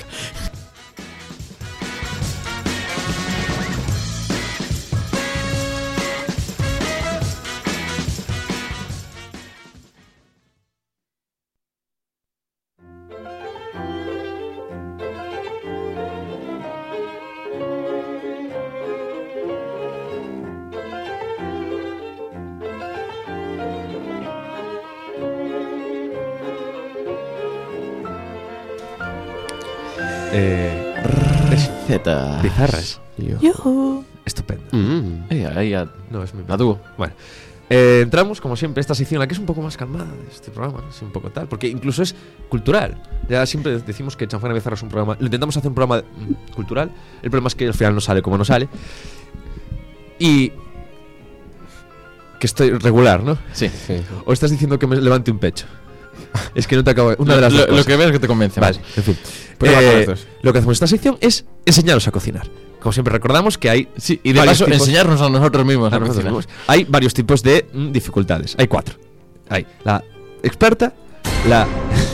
Recetas bizarras. Yuhu. Estupendo. Ahí ya. No, es muy La tuvo. Bueno, entramos, como siempre, a esta sección, la que es un poco más calmada de este programa, ¿no? Es un poco tal, porque incluso es cultural. Ya siempre decimos que Chanfaina Bizarra es un programa. Lo intentamos hacer un programa cultural. El problema es que al final no sale como no sale. Y. Que estoy regular, ¿no? Sí. O estás diciendo que me levante un pecho. Es que no te acabo. Una de las dos Lo cosas. que ves que te convence. Vale, más. en fin. Prueba con las dos. Lo que hacemos en esta sección es enseñaros a cocinar. Como siempre recordamos que hay Sí, y de varios paso, tipos- enseñarnos a nosotros mismos a a nosotros cocinar. mismos. Hay varios tipos de dificultades. Hay 4. Hay la experta, la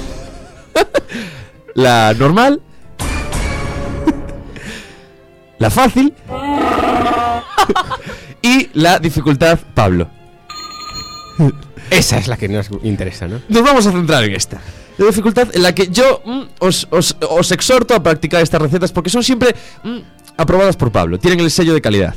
la normal, la fácil y la dificultad Pablo. Esa es la que nos interesa, ¿no? Nos vamos a centrar en esta. La dificultad en la que yo os exhorto a practicar estas recetas porque son siempre aprobadas por Pablo. Tienen el sello de calidad.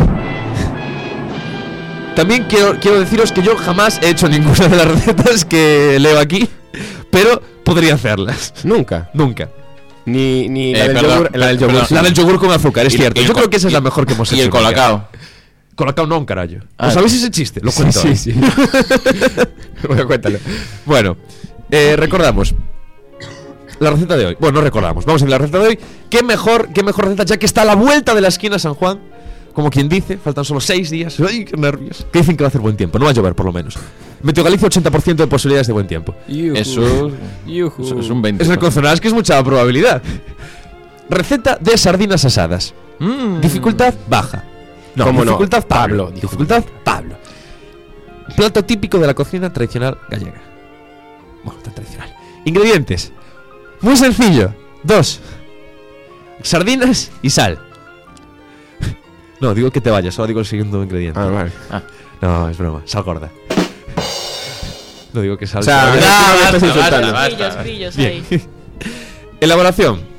También quiero deciros que yo jamás he hecho ninguna de las recetas que leo aquí, pero podría hacerlas. Nunca. Nunca. Ni la del perdón, yogur. La del yogur. perdón. sí. La del yogur con azúcar, es Y- cierto. y el Yo co- creo que esa es la mejor que hemos hecho. Y el nunca. colacao. Colacao no, carajo. Ah. ¿Sabéis ese chiste? Lo cuento. Sí. Bueno, cuéntalo. Bueno, recordamos la receta de hoy. Bueno, no recordamos. Vamos a ver la receta de hoy. ¿Qué mejor receta ya que está a la vuelta de la esquina San Juan? Como quien dice, faltan solo 6 días. ¡Ay, qué nervios! Que dicen que va a hacer buen tiempo. No va a llover, por lo menos. Meteo Galicia, 80% de posibilidades de buen tiempo. Eso es un 20. Es reconocerás que es mucha probabilidad. Receta de sardinas asadas. Dificultad baja. No, ¿Cómo no? dificultad Pablo. Pablo. Dificultad Pablo. Plato típico de la cocina tradicional gallega. Bueno, tan tradicional. Ingredientes. Muy sencillo. 2. Sardinas y sal. No, digo que te vayas, solo digo el siguiente ingrediente. Ah, vale. No, es broma. Sal gorda. No digo que sal. O sea, Ya, me estás basta, insultando. basta. Grillos Bien. ahí. Elaboración.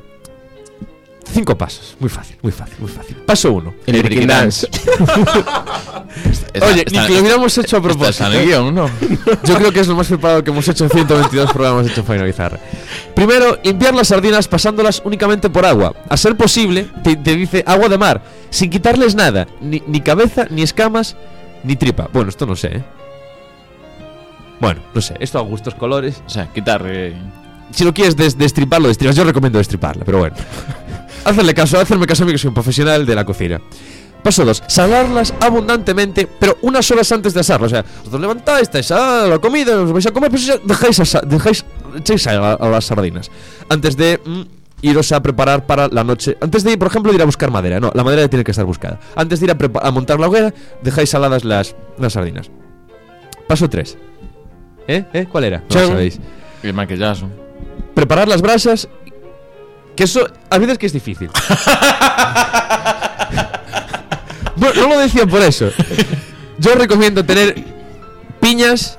5 pasos. Muy fácil, muy fácil, muy fácil. Paso 1. El Breaking Dance. Oye, ni que lo hubiéramos hecho a propósito. Está en el guión, ¿no? Yo creo que es lo más preparado que hemos hecho en 122 programas de Chanfaina Bizarra. Primero, limpiar las sardinas pasándolas únicamente por agua. A ser posible, te dice agua de mar, sin quitarles nada. Ni cabeza, ni escamas, ni tripa. Bueno, esto no sé, ¿eh? Bueno, no sé, esto a gustos colores. O sea, quitar. Si lo quieres destriparlo, destripas. Yo recomiendo destriparla, pero bueno. Hacerme caso a mí que soy un profesional de la cocina. Paso 2. Salarlas abundantemente, pero unas horas antes de asarlas. O sea, os levantáis, estáis a la comida, os vais a comer, pues ya echáis sal a las sardinas. Antes de iros a preparar para la noche. Antes de ir, por ejemplo, de ir a buscar madera. No, la madera tiene que estar buscada. Antes de ir a montar la hoguera, dejáis saladas las sardinas. Paso 3. ¿Cuál era? No lo sabéis. El maquillazo. Preparar las brasas. Que eso a veces que es difícil. Bueno, no lo decía por eso. Yo recomiendo tener piñas,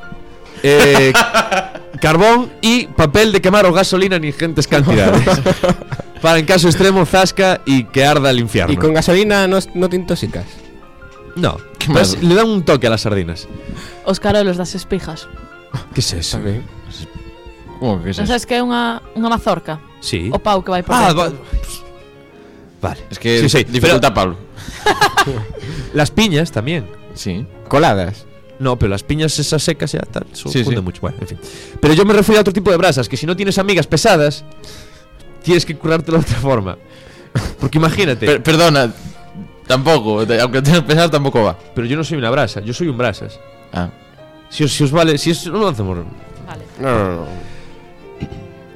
carbón y papel de quemar o gasolina en ingentes cantidades. Para en caso extremo zasca y que arda el infierno. Y con gasolina no te intoxicas. No, ¿Qué más? pues le dan un toque a las sardinas. Os carolos das espijas. ¿Qué es eso? ¿Cómo que es Non eso? sabes que é unha mazorca? Sí. O pau que vai por Vale. dentro. Es que Sí, sí, dificulta Pablo. Las piñas también. Sí. Coladas. No, pero las piñas esas secas ya tal, eso Sí, funde sí. mucho. Bueno, en fin. Pero yo me refiero a otro tipo de brasas, que si no tienes amigas pesadas, tienes que currártelo de otra forma. Porque imagínate. Perdona, tampoco. Aunque tengas pesar, tampoco va. Pero yo no soy una brasa, yo soy un brasas. Ah. Si os vale, si es, no lo hacemos. Vale. No.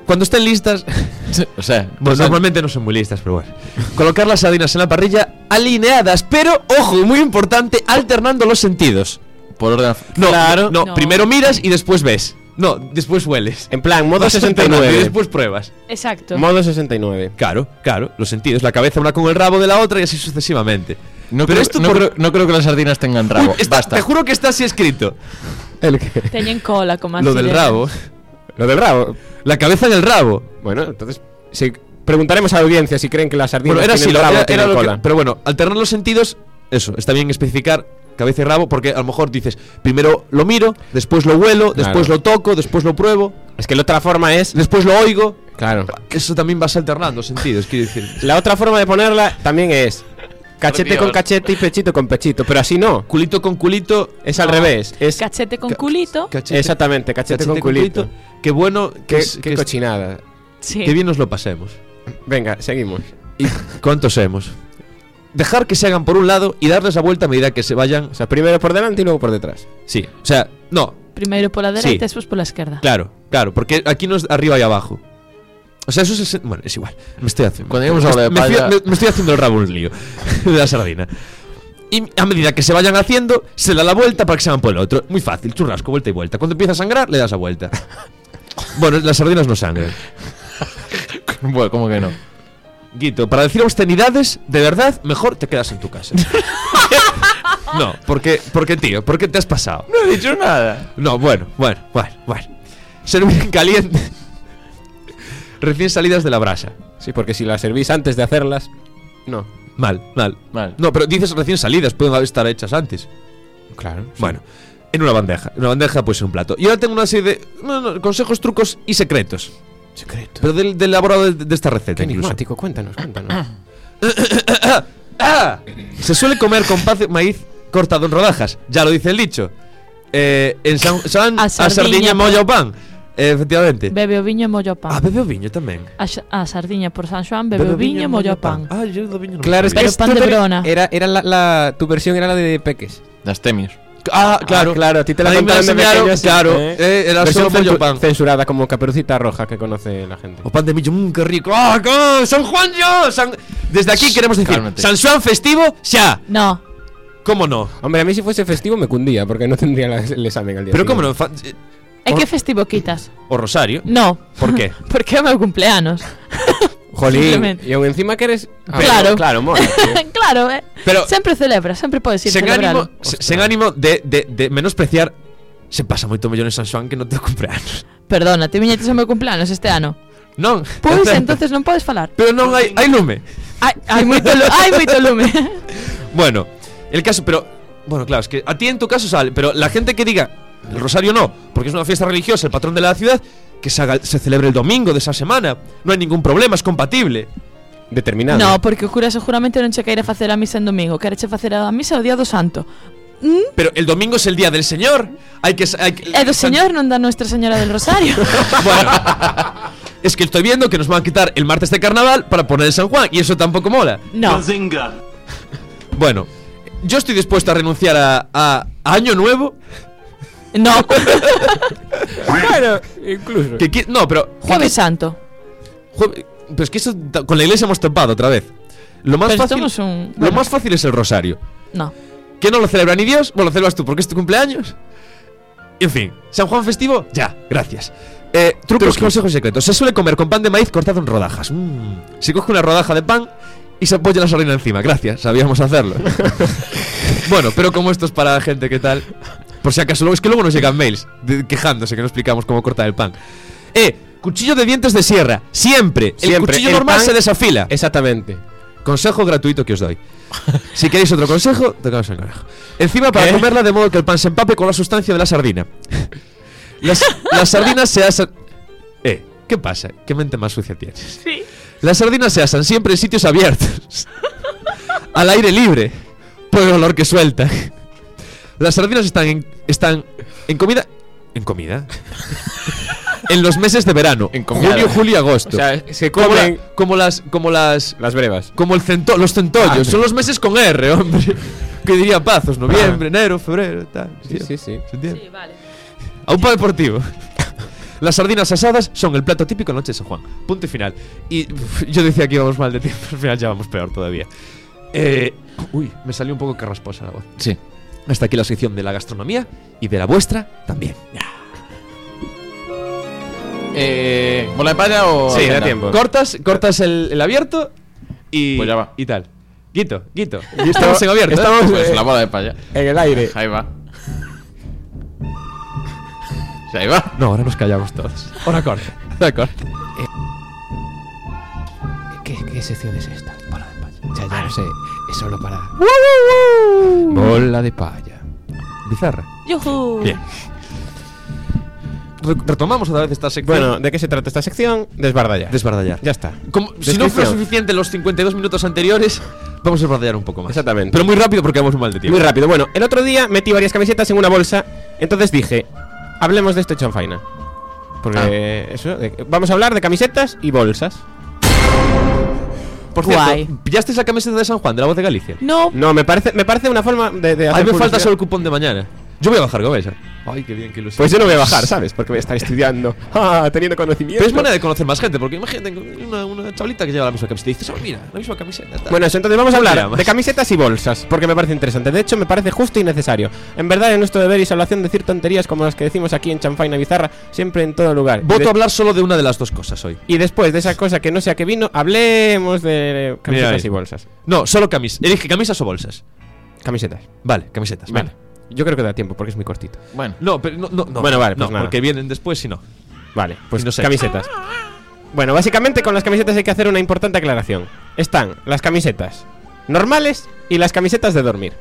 Cuando estén listas, O sea, bueno, normalmente no son muy listas, pero bueno. Colocar las sardinas en la parrilla alineadas, pero, ojo, muy importante, alternando los sentidos. por orden. No, Claro. no, No. primero miras y después ves. No, después hueles. En plan, modo Vas alternando 69. Y después pruebas. Exacto. Modo 69. Claro, los sentidos. La cabeza una con el rabo de la otra y así sucesivamente. No, Pero creo, esto no, por- creo, no creo que las sardinas tengan rabo. Uy, está- Basta. Te juro que está así escrito. ¿El qué? Teñen cola como así. Lo del rabo. Lo del rabo. La cabeza en el rabo. Bueno, entonces preguntaremos a la audiencia si creen que las sardinas Bueno, era así, tienen rabo o tienen lo que, cola. pero bueno, alternar los sentidos, eso, está bien especificar cabeza y rabo, porque a lo mejor dices, primero lo miro, después lo huelo, después lo toco, después lo pruebo, Es que la otra forma es... después lo oigo. Claro. Eso también vas alternando sentidos, quiero decir. La otra forma de ponerla también es cachete con cachete y pechito con pechito, pero así no. Culito con culito. Es al No. revés. Es Cachete con culito. Cachete, exactamente, cachete con culito. Qué bueno, Qué que cochinada. Sí. qué bien nos lo pasemos. Venga, seguimos. ¿Y cuántos hemos? Dejar que se hagan por un lado y darles la vuelta a medida que se vayan. O sea, primero por delante y luego por detrás. Sí, o sea, no, Primero por la derecha Sí. y después por la izquierda. claro, porque aquí no es arriba y abajo. O sea, eso es. Bueno, es igual. Me estoy haciendo. Cuando lleguemos a la de me estoy- palla- me estoy haciendo el rabo un lío de la sardina. Y a medida que se vayan haciendo, se da la vuelta para que se hagan por el otro. Muy fácil, churrasco, vuelta y vuelta. Cuando empieza a sangrar, le das la vuelta. Bueno, las sardinas no sangran. Bueno, ¿cómo que no? Guito, para decir obscenidades, de verdad, mejor te quedas en tu casa. No, porque, tío, porque te has pasado. No he dicho nada. No, bueno. Servir en caliente. Recién salidas de la brasa. Sí, porque si las servís antes de hacerlas, no. Mal. Mal. No, pero dices recién salidas, pueden estar hechas antes. Claro. Bueno, en una bandeja. En una bandeja, pues en un plato. Y ahora tengo una serie de consejos, trucos y secretos. Secreto. Pero del elaborado de esta receta, Qué incluso. enigmático, cuéntanos. Se suele comer con maíz cortado en rodajas. Ya lo dice el dicho. En San A a sardiña, sardiña molla o pan. Efectivamente. Bebe o viño e molla o pan. Bebe o viño tamén. A sardiña por San Xoán bebe o viño e molla o pan. Yo do viño non Claro, sabía. es que Pero pan de Verona. Era tu versión era la de Peques. Las temios. Claro. Claro, a ti te la A mí me contaron de enseñaron, pequeño, sí, claro, era Versión solo mollo pan. censurada como Caperucita Roja que conoce la gente. O pan de millo, qué rico. ¡San Juan yo! Desde aquí queremos decir, Cálmate. San Juan festivo, xa. No. ¿Cómo no? Hombre, a mí si fuese festivo me cundía porque no tendría el examen al día Pero cómo no? siguiente. É que festivo quitas? O Rosario. No. ¿Por qué? Porque é o meu cumpleanos. Jolín, Simplemente. y aún encima que eres... Claro. Claro, mola. tío. Claro, Pero- sempre celebra, sempre podes ir Sen celebralo. ánimo, sen ánimo de menospreciar. Se pasa moito mellón en San Juan que non te cumpleanos. Perdona, te viñetes o meu cumpleanos este ano. Non. Pois é certo. entonces non podes falar. Pero non hai lume. Hai moito lume. Bueno, el caso, pero bueno, claro, es que a ti en tu caso sale, pero la gente que diga el Rosario no, porque es una fiesta religiosa, el patrón de la ciudad, que se celebre el domingo de esa semana. No hay ningún problema, es compatible. Determinado. No, porque o cura seguramente non che queira facer a misa en domingo, quereche facer a misa o día do santo. Pero el domingo es el día del Señor. Hay que E do Señor non da Nuestra Señora del Rosario. Bueno, es que estoy viendo que nos van a quitar el martes de carnaval para poner el San Juan y eso tampoco mola. No. Bueno, yo estoy dispuesto a renunciar a Año Nuevo. No. Bueno, incluso. No, pero Jueves Santo. Pero es que eso con la iglesia hemos topado otra vez. Lo más Pero fácil, somos un- lo bueno. más fácil es el Rosario. No. ¿Que no lo celebra ni Dios? Bueno, lo celebras tú porque es tu cumpleaños. En fin, San Juan festivo, ya, gracias. Trucos, consejos y secretos. Se suele comer con pan de maíz cortado en rodajas. Se coge una rodaja de pan y se apoya la sardina encima. Gracias, sabíamos hacerlo. Bueno, pero como esto es para gente que tal, por si acaso, es que luego nos llegan mails quejándose que no explicamos cómo cortar el pan. Cuchillo de dientes de sierra. Siempre. El Siempre. cuchillo El normal pan- se desafila. Exactamente. Consejo gratuito que os doy. Si queréis otro consejo, tocaos el conejo. Encima para comerla de modo que el pan se empape con la sustancia de la sardina. Las sardinas se asan. ¿Qué pasa? ¿Qué mente más sucia tienes? Sí. Las sardinas se asan siempre en sitios abiertos, al aire libre, por el olor que sueltan. Las sardinas están en comida. ¿En comida? En los meses de verano. En comida. Junio, julio y agosto. O sea, se Como comen como las las brevas. como los centollos, son los meses con R, hombre. Que diría Pazos, noviembre, enero, febrero, tal. Sí, sí, sí. ¿Se entiende? Sí, vale. A un pan deportivo. Las sardinas asadas son el plato típico en Noche de San Juan. Punto y final. Y yo decía que íbamos mal de tiempo, al final ya vamos peor todavía. Uy, me salió un poco carrasposa la voz. Sí. Hasta aquí la sección de la gastronomía y de la vuestra también. ¿Bola de palla o...? Sí, da agenda? tiempo. Cortas el abierto y... Pues ya va. Y tal. Quito. Y estamos en abierto. Estamos Pues la bola de palla. en el aire. Ahí va. Sí, ahí va. No, ahora nos callamos todos. Ahora corta. ¿Qué sección es esta? Bola de palla. Ya no sé. Es solo para... Bola de palla. Bizarra. ¡Yujú! Bien. Retomamos otra vez esta sección. Bueno, ¿de qué se trata esta sección? Desbardallar. Desbardallar. Ya está. Como, si no fue Descripción. suficiente los 52 minutos anteriores, vamos a desbardallar un poco más. Exactamente. Pero muy rápido porque vamos mal de tiempo. Muy rápido. Bueno, el otro día metí varias camisetas en una bolsa. Entonces dije, hablemos de esto en Chanfaina. Porque vamos a hablar de camisetas y bolsas. Por cierto, Guay. ¿pillaste esa camiseta de San Juan, de la Voz de Galicia? No, No, me parece una forma de hacer A mí me falta publicidad. solo el cupón de mañana. Yo voy a bajar con esa. Ay, qué bien, qué ilusión. Pues yo no voy a bajar, ¿sabes? Porque voy a estar estudiando. Teniendo conocimiento. Pero es manera de conocer más gente, porque imagínate una chavalita que lleva la misma camiseta y dices, oh, mira, la misma camiseta. Tal. Bueno, eso, entonces vamos a ¿Cómo te hablar llamas? de camisetas y bolsas, porque me parece interesante. De hecho, me parece justo y necesario. En verdad, es nuestro deber y salvación decir tonterías como las que decimos aquí en Chanfaina Bizarra, siempre en todo lugar. Voto a hablar solo de una de las dos cosas hoy. Y después de esa cosa que no sea que vino, hablemos de camisetas Mira ahí. y bolsas. No, solo camisas. Elige camisas o bolsas. Camisetas. Vale, camisetas. Vale. Vale. Yo creo que da tiempo porque es muy cortito. Bueno. No, pero no. Bueno, vale, pues no, nada. porque vienen después y no. Vale, pues Y no sé. camisetas. Bueno, básicamente con las camisetas hay que hacer una importante aclaración. Están las camisetas normales y las camisetas de dormir.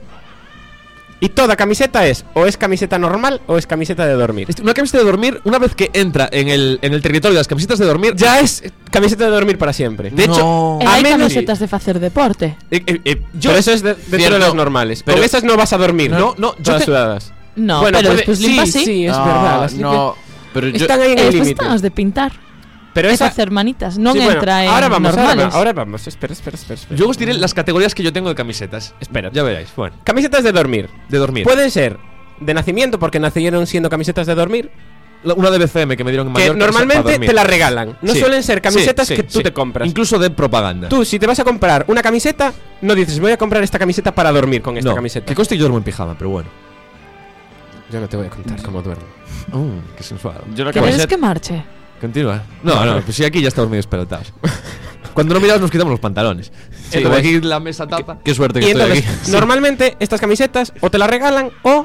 Y toda camiseta es o es camiseta normal o es camiseta de dormir. Una camiseta de dormir, una vez que entra en el territorio de las camisetas de dormir, Ya es camiseta de dormir para siempre. De hecho, a hay menos- camisetas de hacer deporte. yo. Pero eso es dentro Cierto, de las normales. pero- Con esas no vas a dormir. No, yo todas te- sudadas. No, Bueno, pero puede- después limpas sí. Sí, es No, verdad. Las no, pero yo... están ahí en el Después límite. están las de pintar. Pero Es esa hacer manitas, no Sí, bueno, entra en ahora vamos, normales. ahora vamos. Espera. Yo os diré las categorías que yo tengo de camisetas. Espera. Ya veréis. Bueno, Camisetas de dormir. de dormir. Pueden ser de nacimiento porque nacieron siendo camisetas de dormir, Una de BCM que me dieron en que Mallorca. para normalmente dormir. te la regalan. No Sí. suelen ser camisetas Sí, que tú sí. te compras. Incluso de propaganda. Tú, si te vas a comprar una camiseta, no dices, voy a comprar esta camiseta para dormir con esta no, camiseta. que conste que yo duermo en pijama, pero bueno. Yo no te voy a contar cómo duermo. Qué sensual. Yo la ¿Quieres camiseta... que marche? Continúa. No, pues sí, aquí ya estamos medio espelotados. Cuando no miramos nos quitamos los pantalones. Sí, Como ves. aquí la mesa tapa. Qué suerte que Y estoy entonces, aquí. normalmente estas camisetas o te las regalan o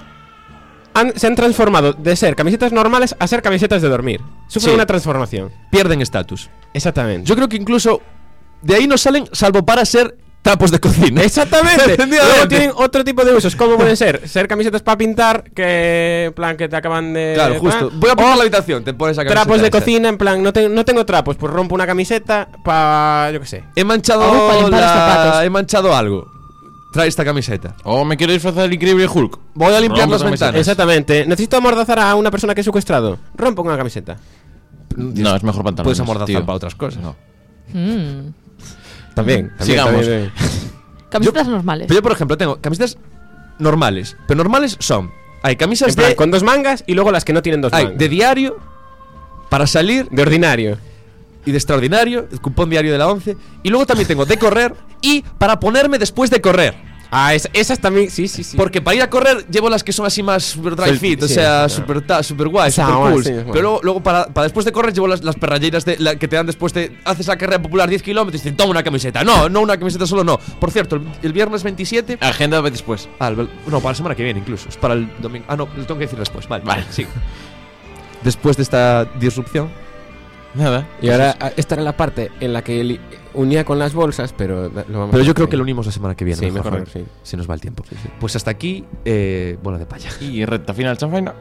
se han transformado de ser camisetas normales a ser camisetas de dormir. Sufren Sí. una transformación. Pierden estatus. Exactamente. Yo creo que incluso de ahí no salen, salvo para ser trapos de cocina. Exactamente. Efectivamente. Luego tienen otro tipo de usos. ¿Cómo pueden ser? Ser camisetas para pintar, que en plan que te acaban de. Claro, justo. ¿no? Voy a poner O la habitación, te pones a camiseta trapos de esta. cocina, en plan, no tengo trapos, pues rompo una camiseta para. Yo qué sé. He manchado para limpar los zapatos. He manchado algo. Trae esta camiseta. O me quiero disfrazar del increíble Hulk. Voy a limpiar Rompo las camiseta. ventanas. Exactamente. Necesito amordazar a una persona que he secuestrado. Rompo una camiseta. No, es mejor pantalón. Puedes amordazar para otras cosas. No. También. Sigamos. Camisetas normales. Pero yo, por ejemplo, tengo camisetas normales. Pero normales son. Hay camisas En plan, de. con dos mangas y luego las que no tienen dos Hay mangas. de diario. Para salir. De ordinario. Y de extraordinario. El cupón diario de la 11. Y luego también tengo de correr. Y para ponerme después de correr. Esas también. Sí. Porque para ir a correr llevo las que son así más super dry Fel- fit, o sí, sea, sí. super guay, O sea, super bueno, cool. sí, bueno. Pero luego para después de correr llevo las perralleiras que te dan después de. Haces la carrera popular 10 kilómetros y dicen, toma una camiseta. No una camiseta solo no. Por cierto, el viernes 27. Agenda después. No, para la semana que viene incluso. Es para el domingo. No, lo tengo que decir después. Vale. Sí. Después de esta disrupción. Nada. Y ahora esta era la parte en la que unía con las bolsas, pero lo vamos Pero a yo creo hacer. que lo unimos la semana que viene. Sí, mejor, sí. Si nos va el tiempo. Pues hasta aquí, bola de paya. Y recta final, chanfaina.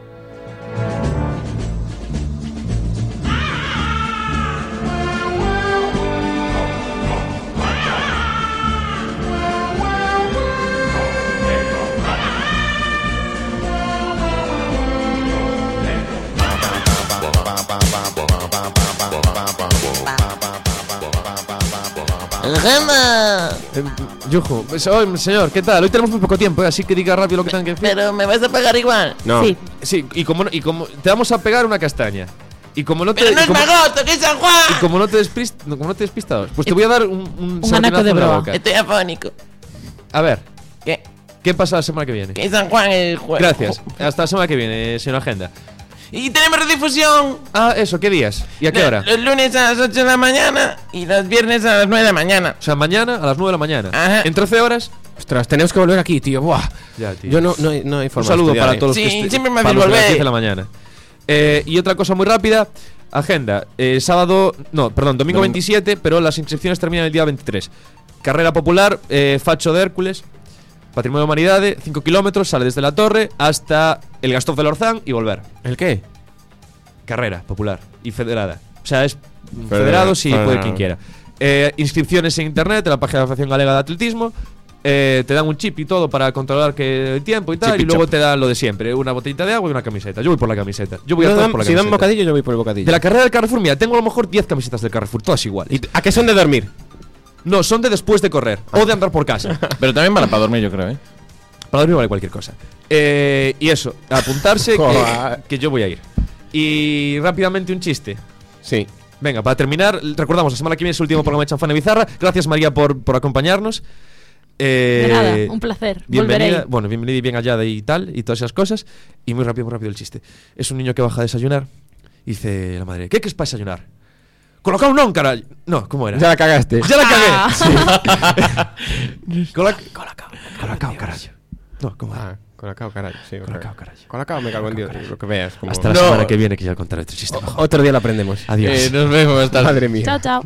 Yujo, pues, señor, ¿qué tal? Hoy tenemos muy poco tiempo, así que diga rápido lo que tengan que decir. Pero me vais a pagar igual. No. Sí. Sí, y como te vamos a pegar una castaña. Y como no te. Pero no y es como- Magosto, que es San Juan. Y como no te despistas, pues te voy a dar un anaco de sartenazo en la broa. boca. Estoy afónico. A ver, ¿Qué pasa la semana que viene? Que San Juan es el jueves. Gracias. Hasta la semana que viene, señor Agenda. Y tenemos redifusión. Ah, eso, ¿qué días? ¿Y a qué hora? Los lunes a las 8 de la mañana y los viernes a las 9 de la mañana. O sea, mañana a las 9 de la mañana. Ajá. En 13 horas. Ostras, tenemos que volver aquí, tío. Buah. Ya, tío. Yo no hay Un forma saludo de estudiar, para todos los Sí, que siempre me para hacéis los de las volver. 10 de la mañana. Y otra cosa muy rápida. Agenda. Domingo 27, pero las inscripciones terminan el día 23. Carrera popular, Facho de Hércules. Patrimonio de Humanidade, 5 kilómetros, sale desde la torre hasta el Gastón del Orzán y volver. ¿El qué? Carrera popular y federada. O sea, es federados y puede quien quiera. Inscripciones en internet, en la página de la Asociación Galega de Atletismo. Te dan un chip y todo para controlar que el tiempo y tal. Chip y y luego chop. te dan lo de siempre: una botellita de agua y una camiseta. Yo voy por la camiseta. Yo voy a estar por la Si dan camiseta. bocadillo, yo voy por el bocadillo. De la carrera del Carrefour, mira, tengo a lo mejor 10 camisetas del Carrefour, todas iguales. ¿A qué son de dormir? No, son de después de correr o de andar por casa. Pero también para dormir, yo creo, ¿eh? Para dormir vale cualquier cosa. Y eso, apuntarse Joder. que yo voy a ir. Y rápidamente un chiste. Sí. Venga, para terminar, recordamos, la semana que viene es el último programa de Chanfana y Bizarra. Gracias, María, por acompañarnos. De nada, un placer. Bienvenida, Volveré. bueno, bienvenida y bien hallada y tal, y todas esas cosas. Y muy rápido el chiste. Es un niño que baja a desayunar y dice la madre: ¿qué es para desayunar? Colocao non, caray. No, ¿cómo era? Ya la cagaste. ¡Ya la cagué! Ah. Colacao, carajo. No, ¿cómo era? Ah, Colacao, caray. Sí, Colacao, caray. Colacao me cago en Dios. Lo que veas. Como... Hasta la No. semana que viene, que ya contaré otro chiste mejor. Otro día lo aprendemos. Adiós. Nos vemos hasta la Madre mía. Chao, chao.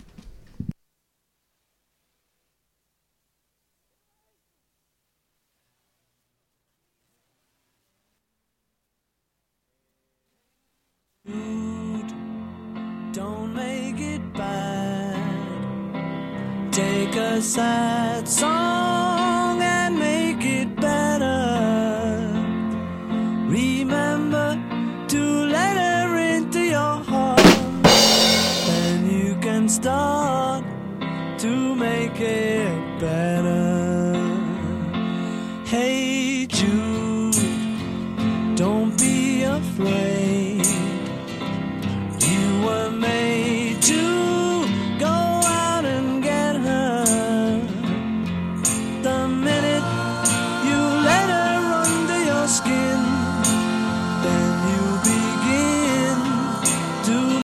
Don't make it bad. Take a sad song and make it better. Remember to let her into your heart. Then you can start to make it better.